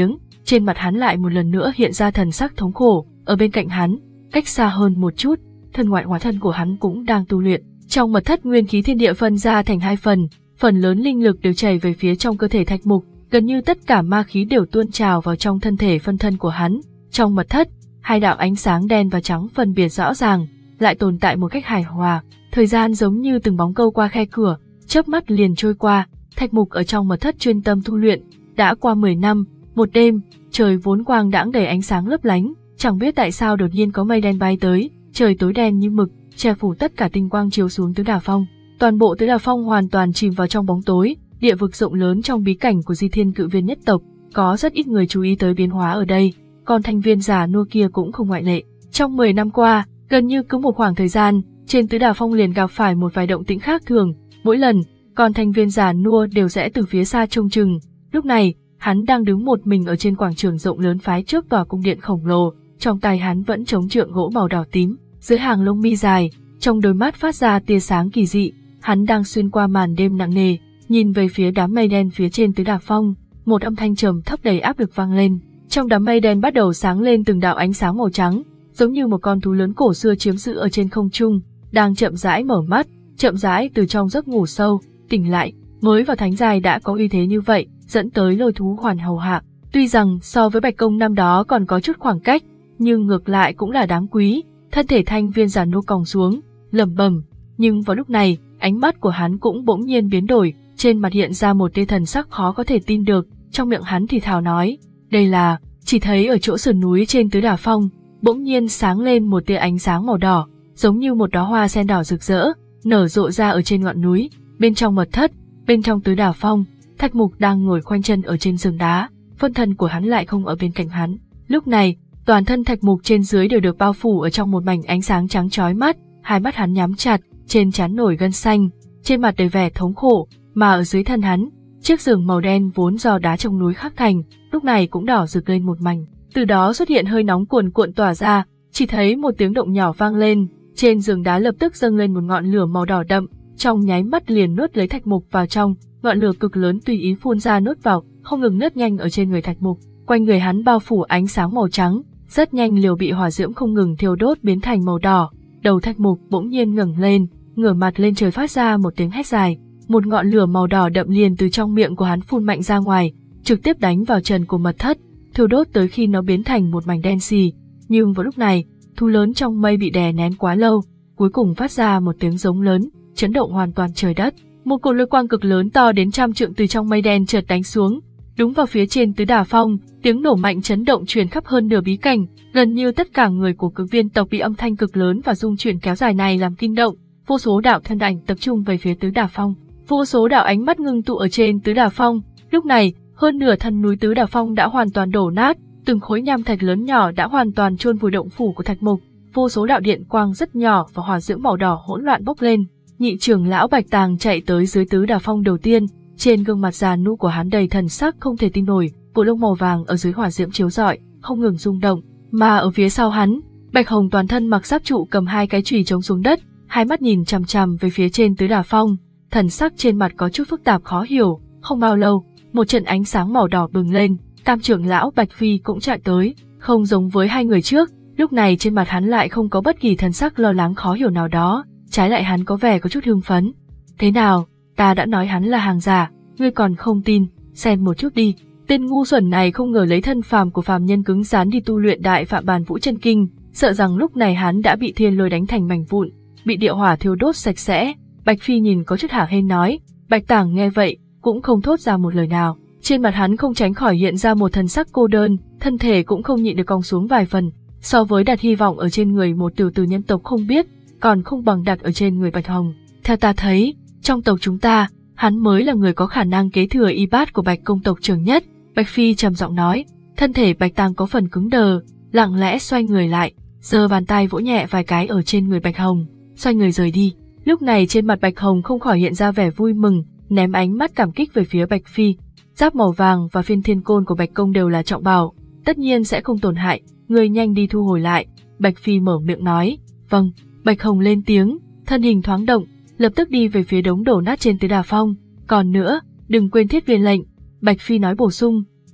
trên mặt hắn lại một lần nữa hiện ra thần sắc thống khổ. Ở bên cạnh hắn, cách xa hơn một chút, thân ngoại hóa thân của hắn cũng đang tu luyện. Trong mật thất nguyên khí thiên địa phân ra thành hai phần, phần lớn linh lực đều chảy về phía trong cơ thể Thạch Mục, gần như tất cả ma khí đều tuôn trào vào trong thân thể phân thân của hắn. Trong mật thất, hai đạo ánh sáng đen và trắng phân biệt rõ ràng, lại tồn tại một cách hài hòa. Thời gian giống như từng bóng câu qua khe cửa, chớp mắt liền trôi qua. Thạch Mục ở trong mật thất chuyên tâm tu luyện, đã qua mười năm, một đêm, trời vốn quang đãng đầy ánh sáng lấp lánh, chẳng biết tại sao đột nhiên có mây đen bay tới, trời tối đen như mực, che phủ tất cả tinh quang chiếu xuống Tứ Đà Phong. Toàn bộ Tứ Đà Phong hoàn toàn chìm vào trong bóng tối, địa vực rộng lớn trong bí cảnh của Di Thiên Cự Viên nhất tộc, có rất ít người chú ý tới biến hóa ở đây, còn thanh viên già nua kia cũng không ngoại lệ. Trong mười năm qua, gần như cứ một khoảng thời gian, trên Tứ Đà Phong liền gặp phải một vài động tĩnh khác thường, mỗi lần, còn thanh viên già nua đều rẽ từ phía xa trông chừng. Lúc này, hắn đang đứng một mình ở trên quảng trường rộng lớn phái trước tòa cung điện khổng lồ, trong tay hắn vẫn chống trượng gỗ màu đỏ tím, dưới hàng lông mi dài, trong đôi mắt phát ra tia sáng kỳ dị, hắn đang xuyên qua màn đêm nặng nề, nhìn về phía đám mây đen phía trên Tứ Đà Phong, một âm thanh trầm thấp đầy áp lực vang lên. Trong đám mây đen bắt đầu sáng lên từng đạo ánh sáng màu trắng, giống như một con thú lớn cổ xưa chiếm giữ ở trên không trung, đang chậm rãi mở mắt, chậm rãi từ trong giấc ngủ sâu tỉnh lại. Mới vào thánh giai đã có uy thế như vậy, dẫn tới lôi thú hoàn hầu hạ. Tuy rằng so với Bạch Công năm đó còn có chút khoảng cách, nhưng ngược lại cũng là đáng quý. Thân thể thanh viên già nua còng xuống, lẩm bẩm. Nhưng vào lúc này, ánh mắt của hắn cũng bỗng nhiên biến đổi, trên mặt hiện ra một tia thần sắc khó có thể tin được. Trong miệng hắn thì thào nói, đây là. Chỉ thấy ở chỗ sườn núi trên Tứ Đà Phong, bỗng nhiên sáng lên một tia ánh sáng màu đỏ, giống như một đóa hoa sen đỏ rực rỡ, nở rộ ra ở trên ngọn núi. Bên trong mật thất, bên trong Tứ Đà Phong, Thạch Mục đang ngồi khoanh chân ở trên giường đá, phân thân của hắn lại không ở bên cạnh hắn. Lúc này, toàn thân Thạch Mục trên dưới đều được bao phủ ở trong một mảnh ánh sáng trắng chói mắt, hai mắt hắn nhắm chặt, trên trán nổi gân xanh, trên mặt đầy vẻ thống khổ, mà ở dưới thân hắn, chiếc giường màu đen vốn do đá trong núi khắc thành, lúc này cũng đỏ rực lên một mảnh. Từ đó xuất hiện hơi nóng cuồn cuộn tỏa ra, chỉ thấy một tiếng động nhỏ vang lên, trên giường đá lập tức dâng lên một ngọn lửa màu đỏ đậm, trong nháy mắt liền nuốt lấy Thạch Mục vào trong, ngọn lửa cực lớn tùy ý phun ra nuốt vào, không ngừng nứt nhanh ở trên người Thạch Mục. Quanh người hắn bao phủ ánh sáng màu trắng, rất nhanh liều bị hỏa diễm không ngừng thiêu đốt biến thành màu đỏ. Đầu Thạch Mục bỗng nhiên ngẩng lên, ngửa mặt lên trời phát ra một tiếng hét dài, một ngọn lửa màu đỏ đậm liền từ trong miệng của hắn phun mạnh ra ngoài, trực tiếp đánh vào trần của mật thất, thiêu đốt tới khi nó biến thành một mảnh đen xì. Nhưng vào lúc này, thú lớn trong mây bị đè nén quá lâu, cuối cùng phát ra một tiếng giống lớn, chấn động hoàn toàn trời đất. Một cột lôi quang cực lớn to đến trăm trượng từ trong mây đen chợt đánh xuống, đúng vào phía trên Tứ Đà Phong, tiếng nổ mạnh chấn động truyền khắp hơn nửa bí cảnh, gần như tất cả người của Cực Viên tộc bị âm thanh cực lớn và rung chuyển kéo dài này làm kinh động. Vô số đạo thân ảnh tập trung về phía Tứ Đà Phong, vô số đạo ánh mắt ngưng tụ ở trên Tứ Đà Phong. Lúc này, hơn nửa thân núi Tứ Đà Phong đã hoàn toàn đổ nát, từng khối nham thạch lớn nhỏ đã hoàn toàn chôn vùi động phủ của Thạch Mục, vô số đạo điện quang rất nhỏ và hỏa diễm màu đỏ hỗn loạn bốc lên. Nhị trưởng lão Bạch Tàng chạy tới dưới Tứ Đà Phong đầu tiên, trên gương mặt già nua của hắn đầy thần sắc không thể tin nổi, bộ lông màu vàng ở dưới hỏa diễm chiếu rọi, không ngừng rung động, mà ở phía sau hắn, Bạch Hồng toàn thân mặc giáp trụ cầm hai cái chùy chống xuống đất, hai mắt nhìn chằm chằm về phía trên Tứ Đà Phong, thần sắc trên mặt có chút phức tạp khó hiểu. Không bao lâu, một trận ánh sáng màu đỏ bừng lên, tam trưởng lão Bạch Phi cũng chạy tới, không giống với hai người trước, lúc này trên mặt hắn lại không có bất kỳ thần sắc lo lắng khó hiểu nào đó, trái lại hắn có vẻ có chút hưng phấn. Thế nào, ta đã nói hắn là hàng giả, ngươi còn không tin, xem một chút đi. Tên ngu xuẩn này không ngờ lấy thân phàm của phàm nhân cứng rắn đi tu luyện đại Phạm Bàn Vũ chân kinh, sợ rằng lúc này hắn đã bị thiên lôi đánh thành mảnh vụn, bị địa hỏa thiêu đốt sạch sẽ. Bạch Phi nhìn có chút hả hên nói. Bạch Tàng nghe vậy, cũng không thốt ra một lời nào. Trên mặt hắn không tránh khỏi hiện ra một thần sắc cô đơn, thân thể cũng không nhịn được cong xuống vài phần. So với đặt hy vọng ở trên người một tiểu tử nhân tộc không biết, còn không bằng đặt ở trên người Bạch Hồng. Theo ta thấy, trong tộc chúng ta, hắn mới là người có khả năng kế thừa y bát của Bạch công tộc trưởng nhất. Bạch Phi trầm giọng nói. Thân thể Bạch Tàng có phần cứng đờ, lặng lẽ xoay người lại, giơ bàn tay vỗ nhẹ vài cái ở trên người Bạch Hồng, xoay người rời đi. Lúc này trên mặt Bạch Hồng không khỏi hiện ra vẻ vui mừng, ném ánh mắt cảm kích về phía Bạch Phi. Giáp màu vàng và phiên thiên côn của Bạch công đều là trọng bảo, tất nhiên sẽ không tổn hại, người nhanh đi thu hồi lại. Bạch Phi mở miệng nói. Vâng. Bạch Hồng lên tiếng, thân hình thoáng động, lập tức đi về phía đống đổ nát trên Tứ Đà Phong. Còn nữa, đừng quên thiết viên lệnh. Bạch Phi nói bổ sung.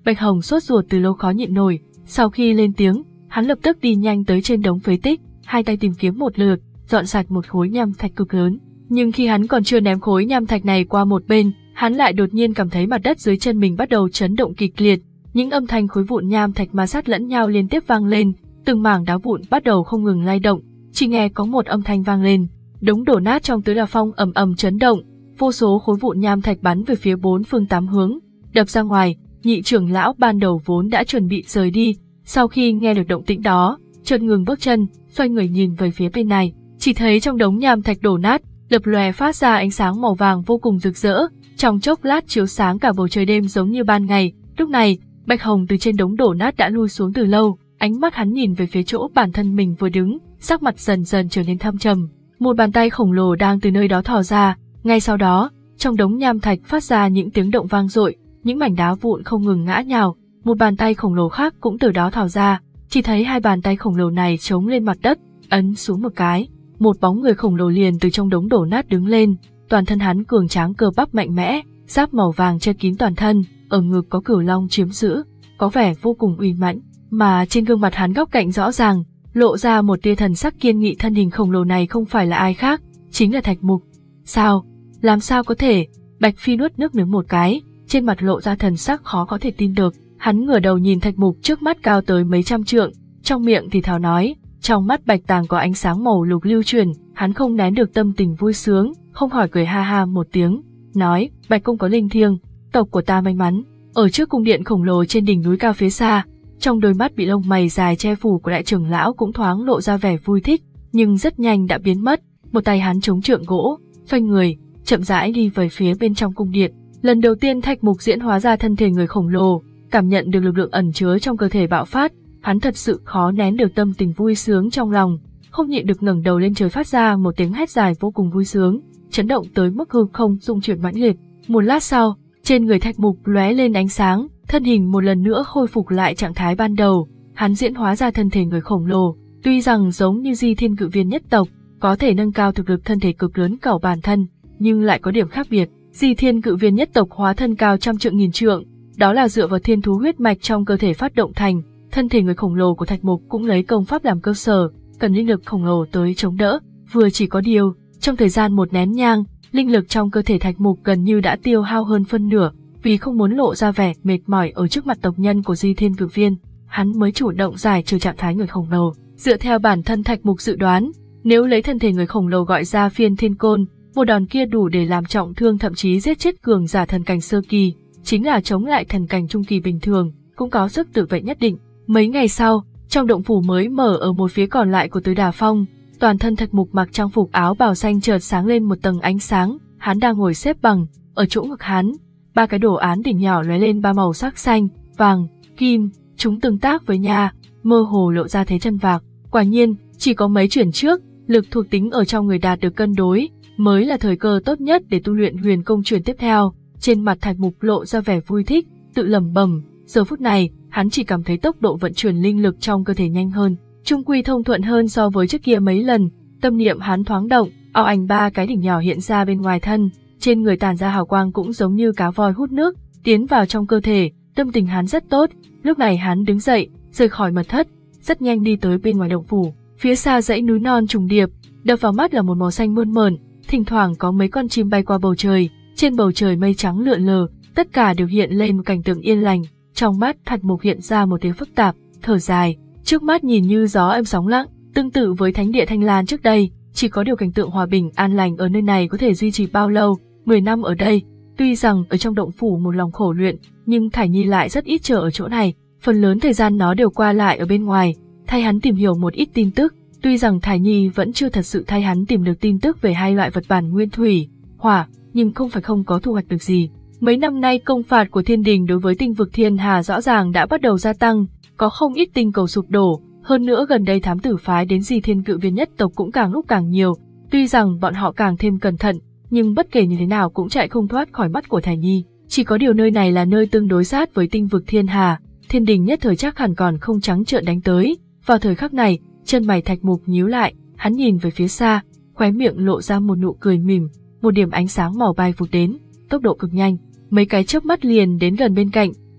Bạch Hồng sốt ruột từ lâu khó nhịn nổi, sau khi lên tiếng, hắn lập tức đi nhanh tới trên đống phế tích, hai tay tìm kiếm một lượt, dọn sạch một khối nham thạch cực lớn. Nhưng khi hắn còn chưa ném khối nham thạch này qua một bên, hắn lại đột nhiên cảm thấy mặt đất dưới chân mình bắt đầu chấn động kịch liệt, những âm thanh khối vụn nham thạch ma sát lẫn nhau liên tiếp vang lên, từng mảng đá vụn bắt đầu không ngừng lay động, chỉ nghe có một âm thanh vang lên, đống đổ nát trong tứ đà phong ầm ầm chấn động, vô số khối vụn nham thạch bắn về phía bốn phương tám hướng, đập ra ngoài. Nhị trưởng lão ban đầu vốn đã chuẩn bị rời đi, sau khi nghe được động tĩnh đó, chợt ngừng bước chân, xoay người nhìn về phía bên này, chỉ thấy trong đống nham thạch đổ nát, lập lòe phát ra ánh sáng màu vàng vô cùng rực rỡ, trong chốc lát chiếu sáng cả bầu trời đêm giống như ban ngày. Lúc này, Bạch Hồng từ trên đống đổ nát đã lui xuống từ lâu, ánh mắt hắn nhìn về phía chỗ bản thân mình vừa đứng, sắc mặt dần dần trở nên thâm trầm. Một bàn tay khổng lồ đang từ nơi đó thò ra, ngay sau đó, trong đống nham thạch phát ra những tiếng động vang dội, những mảnh đá vụn không ngừng ngã nhào, một bàn tay khổng lồ khác cũng từ đó thò ra, chỉ thấy hai bàn tay khổng lồ này chống lên mặt đất, ấn xuống một cái, một bóng người khổng lồ liền từ trong đống đổ nát đứng lên, toàn thân hắn cường tráng cơ bắp mạnh mẽ, giáp màu vàng che kín toàn thân, ở ngực có cửu long chiếm giữ, có vẻ vô cùng uy mãnh, mà trên gương mặt hắn góc cạnh rõ ràng, lộ ra một tia thần sắc kiên nghị. Thân hình khổng lồ này không phải là ai khác, chính là Thạch Mục. Sao? Làm sao có thể? Bạch Phi nuốt nước miếng một cái, trên mặt lộ ra thần sắc khó có thể tin được, hắn ngửa đầu nhìn Thạch Mục trước mắt cao tới mấy trăm trượng, trong miệng thì thào nói, trong mắt Bạch Tàng có ánh sáng màu lục lưu truyền, hắn không nén được tâm tình vui sướng, không khỏi cười ha ha một tiếng, nói, Bạch công có linh thiêng, tộc của ta may mắn. Ở trước cung điện khổng lồ trên đỉnh núi cao phía xa, trong đôi mắt bị lông mày dài che phủ của đại trưởng lão cũng thoáng lộ ra vẻ vui thích, nhưng rất nhanh đã biến mất, một tay hắn chống trượng gỗ, xoay người, chậm rãi đi về phía bên trong cung điện. Lần đầu tiên Thạch Mục diễn hóa ra thân thể người khổng lồ, cảm nhận được lực lượng ẩn chứa trong cơ thể bạo phát, hắn thật sự khó nén được tâm tình vui sướng trong lòng, không nhịn được ngẩng đầu lên trời phát ra một tiếng hét dài vô cùng vui sướng, chấn động tới mức hư không rung chuyển mãnh liệt. Một lát sau, trên người Thạch Mục lóe lên ánh sáng, thân hình một lần nữa khôi phục lại trạng thái ban đầu, hắn diễn hóa ra thân thể người khổng lồ, tuy rằng giống như Di Thiên Cự Viên nhất tộc, có thể nâng cao thực lực thân thể cực lớn cẩu bản thân, nhưng lại có điểm khác biệt. Di Thiên Cự Viên nhất tộc hóa thân cao trăm trượng nghìn trượng, đó là dựa vào thiên thú huyết mạch trong cơ thể phát động thành, thân thể người khổng lồ của Thạch Mục cũng lấy công pháp làm cơ sở, cần linh lực khổng lồ tới chống đỡ, vừa chỉ có điều, trong thời gian một nén nhang, linh lực trong cơ thể Thạch Mục gần như đã tiêu hao hơn phân nửa, vì không muốn lộ ra vẻ mệt mỏi ở trước mặt tộc nhân của Di Thiên Cự Viên, hắn mới chủ động giải trừ trạng thái người khổng lồ. Dựa theo bản thân Thạch Mục dự đoán, nếu lấy thân thể người khổng lồ gọi ra phiên thiên côn, một đòn kia đủ để làm trọng thương thậm chí giết chết cường giả thần cảnh sơ kỳ, chính là chống lại thần cảnh trung kỳ bình thường, cũng có sức tự vệ nhất định. Mấy ngày sau, trong động phủ mới mở ở một phía còn lại của Tứ Đà Phong, toàn thân Thạch Mục mặc trang phục áo bào xanh chợt sáng lên một tầng ánh sáng, hắn đang ngồi xếp bằng, ở chỗ ngực hắn, ba cái đồ án đỉnh nhỏ lóe lên ba màu sắc xanh, vàng, kim, chúng tương tác với nhau, mơ hồ lộ ra thế chân vạc. Quả nhiên, chỉ có mấy chuyển trước, lực thuộc tính ở trong người đạt được cân đối, mới là thời cơ tốt nhất để tu luyện huyền công chuyển tiếp theo. Trên mặt Thạch Mục lộ ra vẻ vui thích, tự lẩm bẩm, giờ phút này, hắn chỉ cảm thấy tốc độ vận chuyển linh lực trong cơ thể nhanh hơn, trung quy thông thuận hơn so với trước kia mấy lần. Tâm niệm hắn thoáng động, ảo ảnh ba cái đỉnh nhỏ hiện ra bên ngoài thân, trên người tản ra hào quang cũng giống như cá voi hút nước, tiến vào trong cơ thể. Tâm tình hắn rất tốt, lúc này hắn đứng dậy, rời khỏi mật thất, rất nhanh đi tới bên ngoài động phủ. Phía xa dãy núi non trùng điệp, đập vào mắt là một màu xanh mơn mởn, thỉnh thoảng có mấy con chim bay qua bầu trời, trên bầu trời mây trắng lượn lờ, tất cả đều hiện lên một cảnh tượng yên lành. Trong mắt Thạch Mục hiện ra một tiếng phức tạp, thở dài, trước mắt nhìn như gió êm sóng lặng, tương tự với thánh địa Thanh Lan trước đây, chỉ có điều cảnh tượng hòa bình an lành ở nơi này có thể duy trì bao lâu? Mười năm ở đây, tuy rằng ở trong động phủ một lòng khổ luyện, nhưng Thải Nhi lại rất ít chờ ở chỗ này, phần lớn thời gian nó đều qua lại ở bên ngoài, thay hắn tìm hiểu một ít tin tức. Tuy rằng Thải Nhi vẫn chưa thật sự thay hắn tìm được tin tức về hai loại vật bản nguyên thủy, hỏa, nhưng không phải không có thu hoạch được gì. Mấy năm nay công phạt của thiên đình đối với tinh vực thiên hà rõ ràng đã bắt đầu gia tăng, có không ít tinh cầu sụp đổ, hơn nữa gần đây thám tử phái đến Di Thiên Cự Viên nhất tộc cũng càng lúc càng nhiều, tuy rằng bọn họ càng thêm cẩn thận, nhưng bất kể như thế nào cũng chạy không thoát khỏi mắt của Thải Nhi. Chỉ có điều nơi này là nơi tương đối sát với tinh vực thiên hà, thiên đình nhất thời chắc hẳn còn không trắng trợn đánh tới. Vào thời khắc này, chân mày Thạch Mục nhíu lại, hắn nhìn về phía xa, khóe miệng lộ ra một nụ cười mỉm, một điểm ánh sáng màu bay vụt đến, tốc độ cực nhanh, mấy cái chớp mắt liền đến gần bên cạnh,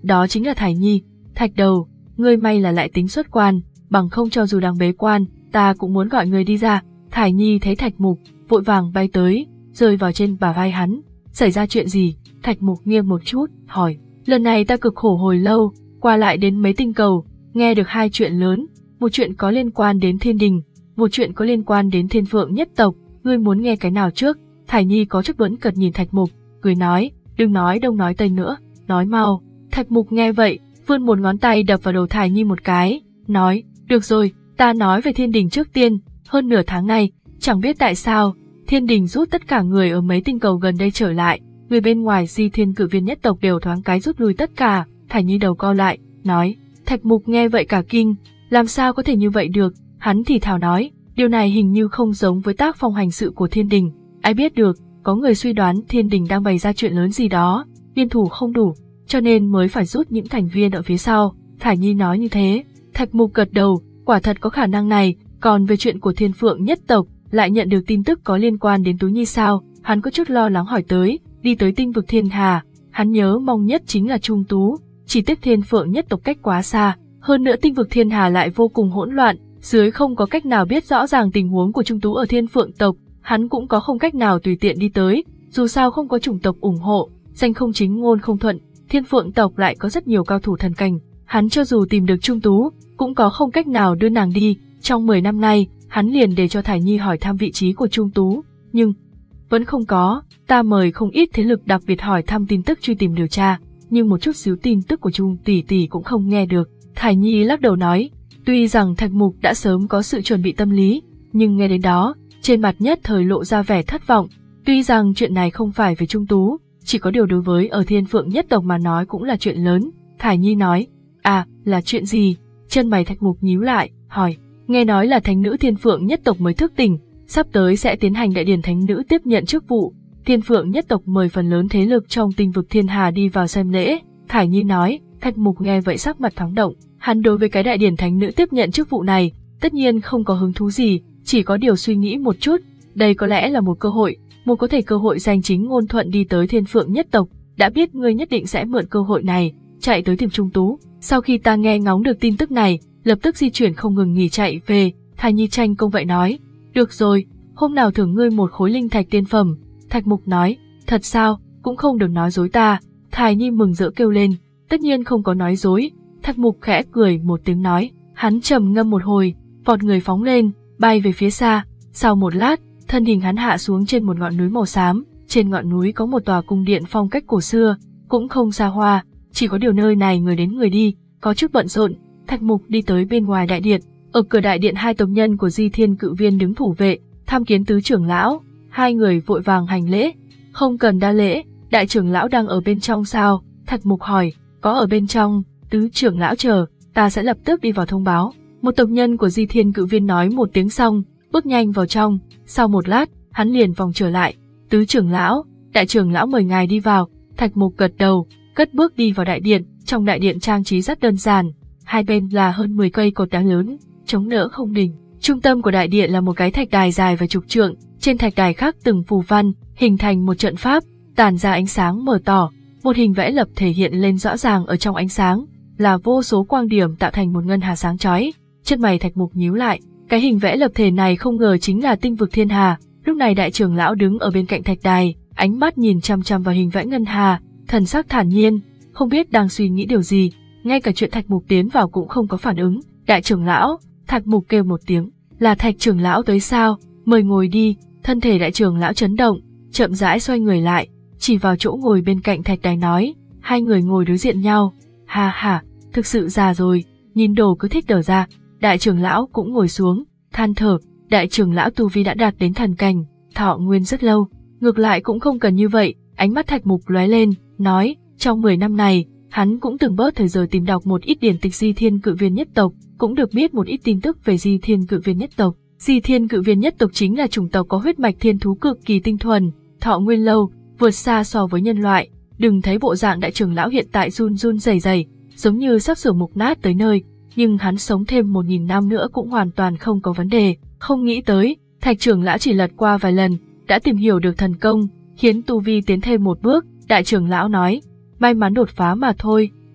đó chính là Thải Nhi. Thạch đầu, ngươi may là lại tính xuất quan, bằng không cho dù đang bế quan, ta cũng muốn gọi ngươi đi ra. Thải Nhi thấy Thạch Mục, vội vàng bay tới, rơi vào trên bả vai hắn. Xảy ra chuyện gì? Thạch Mục nghiêng một chút, hỏi. Lần này ta cực khổ hồi lâu, qua lại đến mấy tinh cầu, nghe được hai chuyện lớn, một chuyện có liên quan đến thiên đình, một chuyện có liên quan đến thiên phượng nhất tộc, ngươi muốn nghe cái nào trước? Thải Nhi có chút bỡn cợt nhìn Thạch Mục, cười nói, đừng nói đông nói tây nữa, nói mau. Thạch Mục nghe vậy, vươn một ngón tay đập vào đầu Thải Nhi một cái, nói, được rồi, ta nói về thiên đình trước tiên. Hơn nửa tháng nay, chẳng biết tại sao, thiên đình rút tất cả người ở mấy tinh cầu gần đây trở lại, người bên ngoài Di Thiên Cự Viên nhất tộc đều thoáng cái rút lui tất cả. Thải Nhi đầu co lại, nói. Thạch Mục nghe vậy cả kinh, làm sao có thể như vậy được? Hắn thì thào nói, điều này hình như không giống với tác phong hành sự của thiên đình. Ai biết được, có người suy đoán thiên đình đang bày ra chuyện lớn gì đó, nhân thủ không đủ, cho nên mới phải rút những thành viên ở phía sau. Thải Nhi nói như thế. Thạch Mục gật đầu, quả thật có khả năng này. Còn về chuyện của thiên phượng nhất tộc, lại nhận được tin tức có liên quan đến Tú Nhi sao? Hắn có chút lo lắng hỏi tới. Đi tới tinh vực thiên hà, hắn nhớ mong nhất chính là Trung Tú, chỉ tiếc thiên phượng nhất tộc cách quá xa, hơn nữa tinh vực thiên hà lại vô cùng hỗn loạn, dưới không có cách nào biết rõ ràng tình huống của Trung Tú ở thiên phượng tộc, hắn cũng có không cách nào tùy tiện đi tới, dù sao không có chủng tộc ủng hộ, danh không chính ngôn không thuận, thiên phượng tộc lại có rất nhiều cao thủ thần cảnh, hắn cho dù tìm được Trung Tú, cũng có không cách nào đưa nàng đi. Trong mười năm nay, hắn liền để cho Thải Nhi hỏi thăm vị trí của Trung Tú, nhưng vẫn không có. Ta mời không ít thế lực đặc biệt hỏi thăm tin tức truy tìm điều tra, nhưng một chút xíu tin tức của Trung tỷ tỷ cũng không nghe được. Thải Nhi lắc đầu nói, tuy rằng Thạch Mục đã sớm có sự chuẩn bị tâm lý, nhưng nghe đến đó, trên mặt nhất thời lộ ra vẻ thất vọng. Tuy rằng chuyện này không phải về Trung Tú, chỉ có điều đối với ở thiên phượng nhất tộc mà nói cũng là chuyện lớn. Thải Nhi nói, à, là chuyện gì? Chân mày Thạch Mục nhíu lại, hỏi. Nghe nói là thánh nữ thiên phượng nhất tộc mới thức tỉnh, sắp tới sẽ tiến hành đại điển thánh nữ tiếp nhận chức vụ. Thiên phượng nhất tộc mời phần lớn thế lực trong tinh vực thiên hà đi vào xem lễ. Thải Nhi nói. Thạch Mục nghe vậy sắc mặt thoáng động, hắn đối với cái đại điển thánh nữ tiếp nhận chức vụ này, tất nhiên không có hứng thú gì, chỉ có điều suy nghĩ một chút, đây có lẽ là một cơ hội, một có thể cơ hội danh chính ngôn thuận đi tới thiên phượng nhất tộc, đã biết ngươi nhất định sẽ mượn cơ hội này, chạy tới tìm Trung Tú. Sau khi ta nghe ngóng được tin tức này, lập tức di chuyển không ngừng nghỉ chạy về. Thải Nhi tranh công vậy nói, được rồi, hôm nào thưởng ngươi một khối linh thạch tiên phẩm. Thạch Mục nói, thật sao, cũng không được nói dối ta. Thải Nhi mừng rỡ kêu lên, tất nhiên không có nói dối. Thạch Mục khẽ cười một tiếng nói, hắn trầm ngâm một hồi, vọt người phóng lên, bay về phía xa. Sau một lát, thân hình hắn hạ xuống trên một ngọn núi màu xám. Trên ngọn núi có một tòa cung điện phong cách cổ xưa, cũng không xa hoa, chỉ có điều nơi này người đến người đi, có chút bận rộn. Thạch Mục đi tới bên ngoài đại điện, ở cửa đại điện hai tộc nhân của Di Thiên Cự Viên đứng thủ vệ, tham kiến tứ trưởng lão. Hai người vội vàng hành lễ. Không cần đa lễ, đại trưởng lão đang ở bên trong sao? Thạch Mục hỏi. Có ở bên trong. Tứ trưởng lão chờ, ta sẽ lập tức đi vào thông báo. Một tộc nhân của Di Thiên Cự Viên nói một tiếng xong, bước nhanh vào trong. Sau một lát, hắn liền vòng trở lại. Tứ trưởng lão, đại trưởng lão mời ngài đi vào. Thạch Mục gật đầu, cất bước đi vào đại điện. Trong đại điện trang trí rất đơn giản, hai bên là hơn mười cây cột đá lớn, chống đỡ không đỉnh. Trung tâm của đại điện là một cái thạch đài dài vài chục trượng, trên thạch đài khắc từng phù văn, hình thành một trận pháp, tản ra ánh sáng mờ tỏ. Một hình vẽ lập thể hiện lên rõ ràng ở trong ánh sáng, là vô số quang điểm tạo thành một ngân hà sáng chói. Chân mày Thạch Mục nhíu lại, cái hình vẽ lập thể này không ngờ chính là tinh vực thiên hà. Lúc này đại trưởng lão đứng ở bên cạnh thạch đài, ánh mắt nhìn chăm chăm vào hình vẽ ngân hà, thần sắc thản nhiên, không biết đang suy nghĩ điều gì. Ngay cả chuyện Thạch Mục tiến vào cũng không có phản ứng. Đại trưởng lão, Thạch Mục kêu một tiếng, là Thạch trưởng lão tới sao? Mời ngồi đi. Thân thể đại trưởng lão chấn động, chậm rãi xoay người lại, chỉ vào chỗ ngồi bên cạnh thạch đài nói. Hai người ngồi đối diện nhau. Ha ha, thực sự già rồi, nhìn đồ cứ thích đờ ra. Đại trưởng lão cũng ngồi xuống, than thở. Đại trưởng lão tu vi đã đạt đến thần cảnh, thọ nguyên rất lâu. Ngược lại cũng không cần như vậy. Ánh mắt Thạch Mục lóe lên, nói, trong mười năm này, hắn cũng từng bớt thời giờ tìm đọc một ít điển tịch Di Thiên Cự Viên nhất tộc, cũng được biết một ít tin tức về Di Thiên Cự Viên nhất tộc. Di Thiên Cự Viên nhất tộc chính là chủng tộc có huyết mạch thiên thú cực kỳ tinh thuần, thọ nguyên lâu, vượt xa so với nhân loại. Đừng thấy bộ dạng đại trưởng lão hiện tại run run rẩy rẩy, giống như sắp sửa mục nát tới nơi, nhưng hắn sống thêm một nghìn năm nữa cũng hoàn toàn không có vấn đề. Không nghĩ tới, Thạch trưởng lão chỉ lật qua vài lần, đã tìm hiểu được thần công, khiến tu vi tiến thêm một bước. Đại trưởng lão nói, may mắn đột phá mà thôi.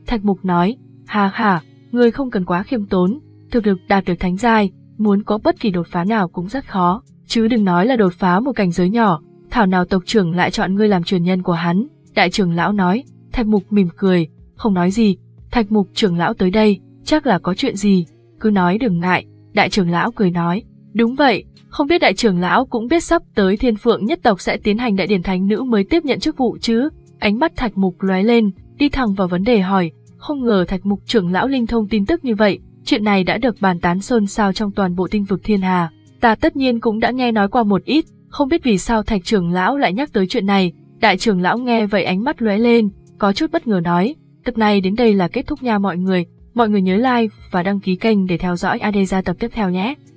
Thạch Mục nói, hà hà, ngươi không cần quá khiêm tốn, thực lực đạt được thánh giai, muốn có bất kỳ đột phá nào cũng rất khó, chứ đừng nói là đột phá một cảnh giới nhỏ, thảo nào tộc trưởng lại chọn ngươi làm truyền nhân của hắn. Đại trưởng lão nói. Thạch Mục mỉm cười, không nói gì. Thạch Mục trưởng lão tới đây, chắc là có chuyện gì, cứ nói đừng ngại. Đại trưởng lão cười nói, đúng vậy, không biết đại trưởng lão cũng biết sắp tới Thiên Phượng nhất tộc sẽ tiến hành đại điển thánh nữ mới tiếp nhận chức vụ chứ. Ánh mắt Thạch Mục lóe lên, đi thẳng vào vấn đề hỏi, không ngờ Thạch Mục trưởng lão linh thông tin tức như vậy, chuyện này đã được bàn tán xôn xao trong toàn bộ tinh vực thiên hà. Ta tất nhiên cũng đã nghe nói qua một ít, không biết vì sao Thạch trưởng lão lại nhắc tới chuyện này. Đại trưởng lão nghe vậy ánh mắt lóe lên, có chút bất ngờ nói, tập này đến đây là kết thúc nha mọi người, mọi người nhớ like và đăng ký kênh để theo dõi a đê gia tập tiếp theo nhé.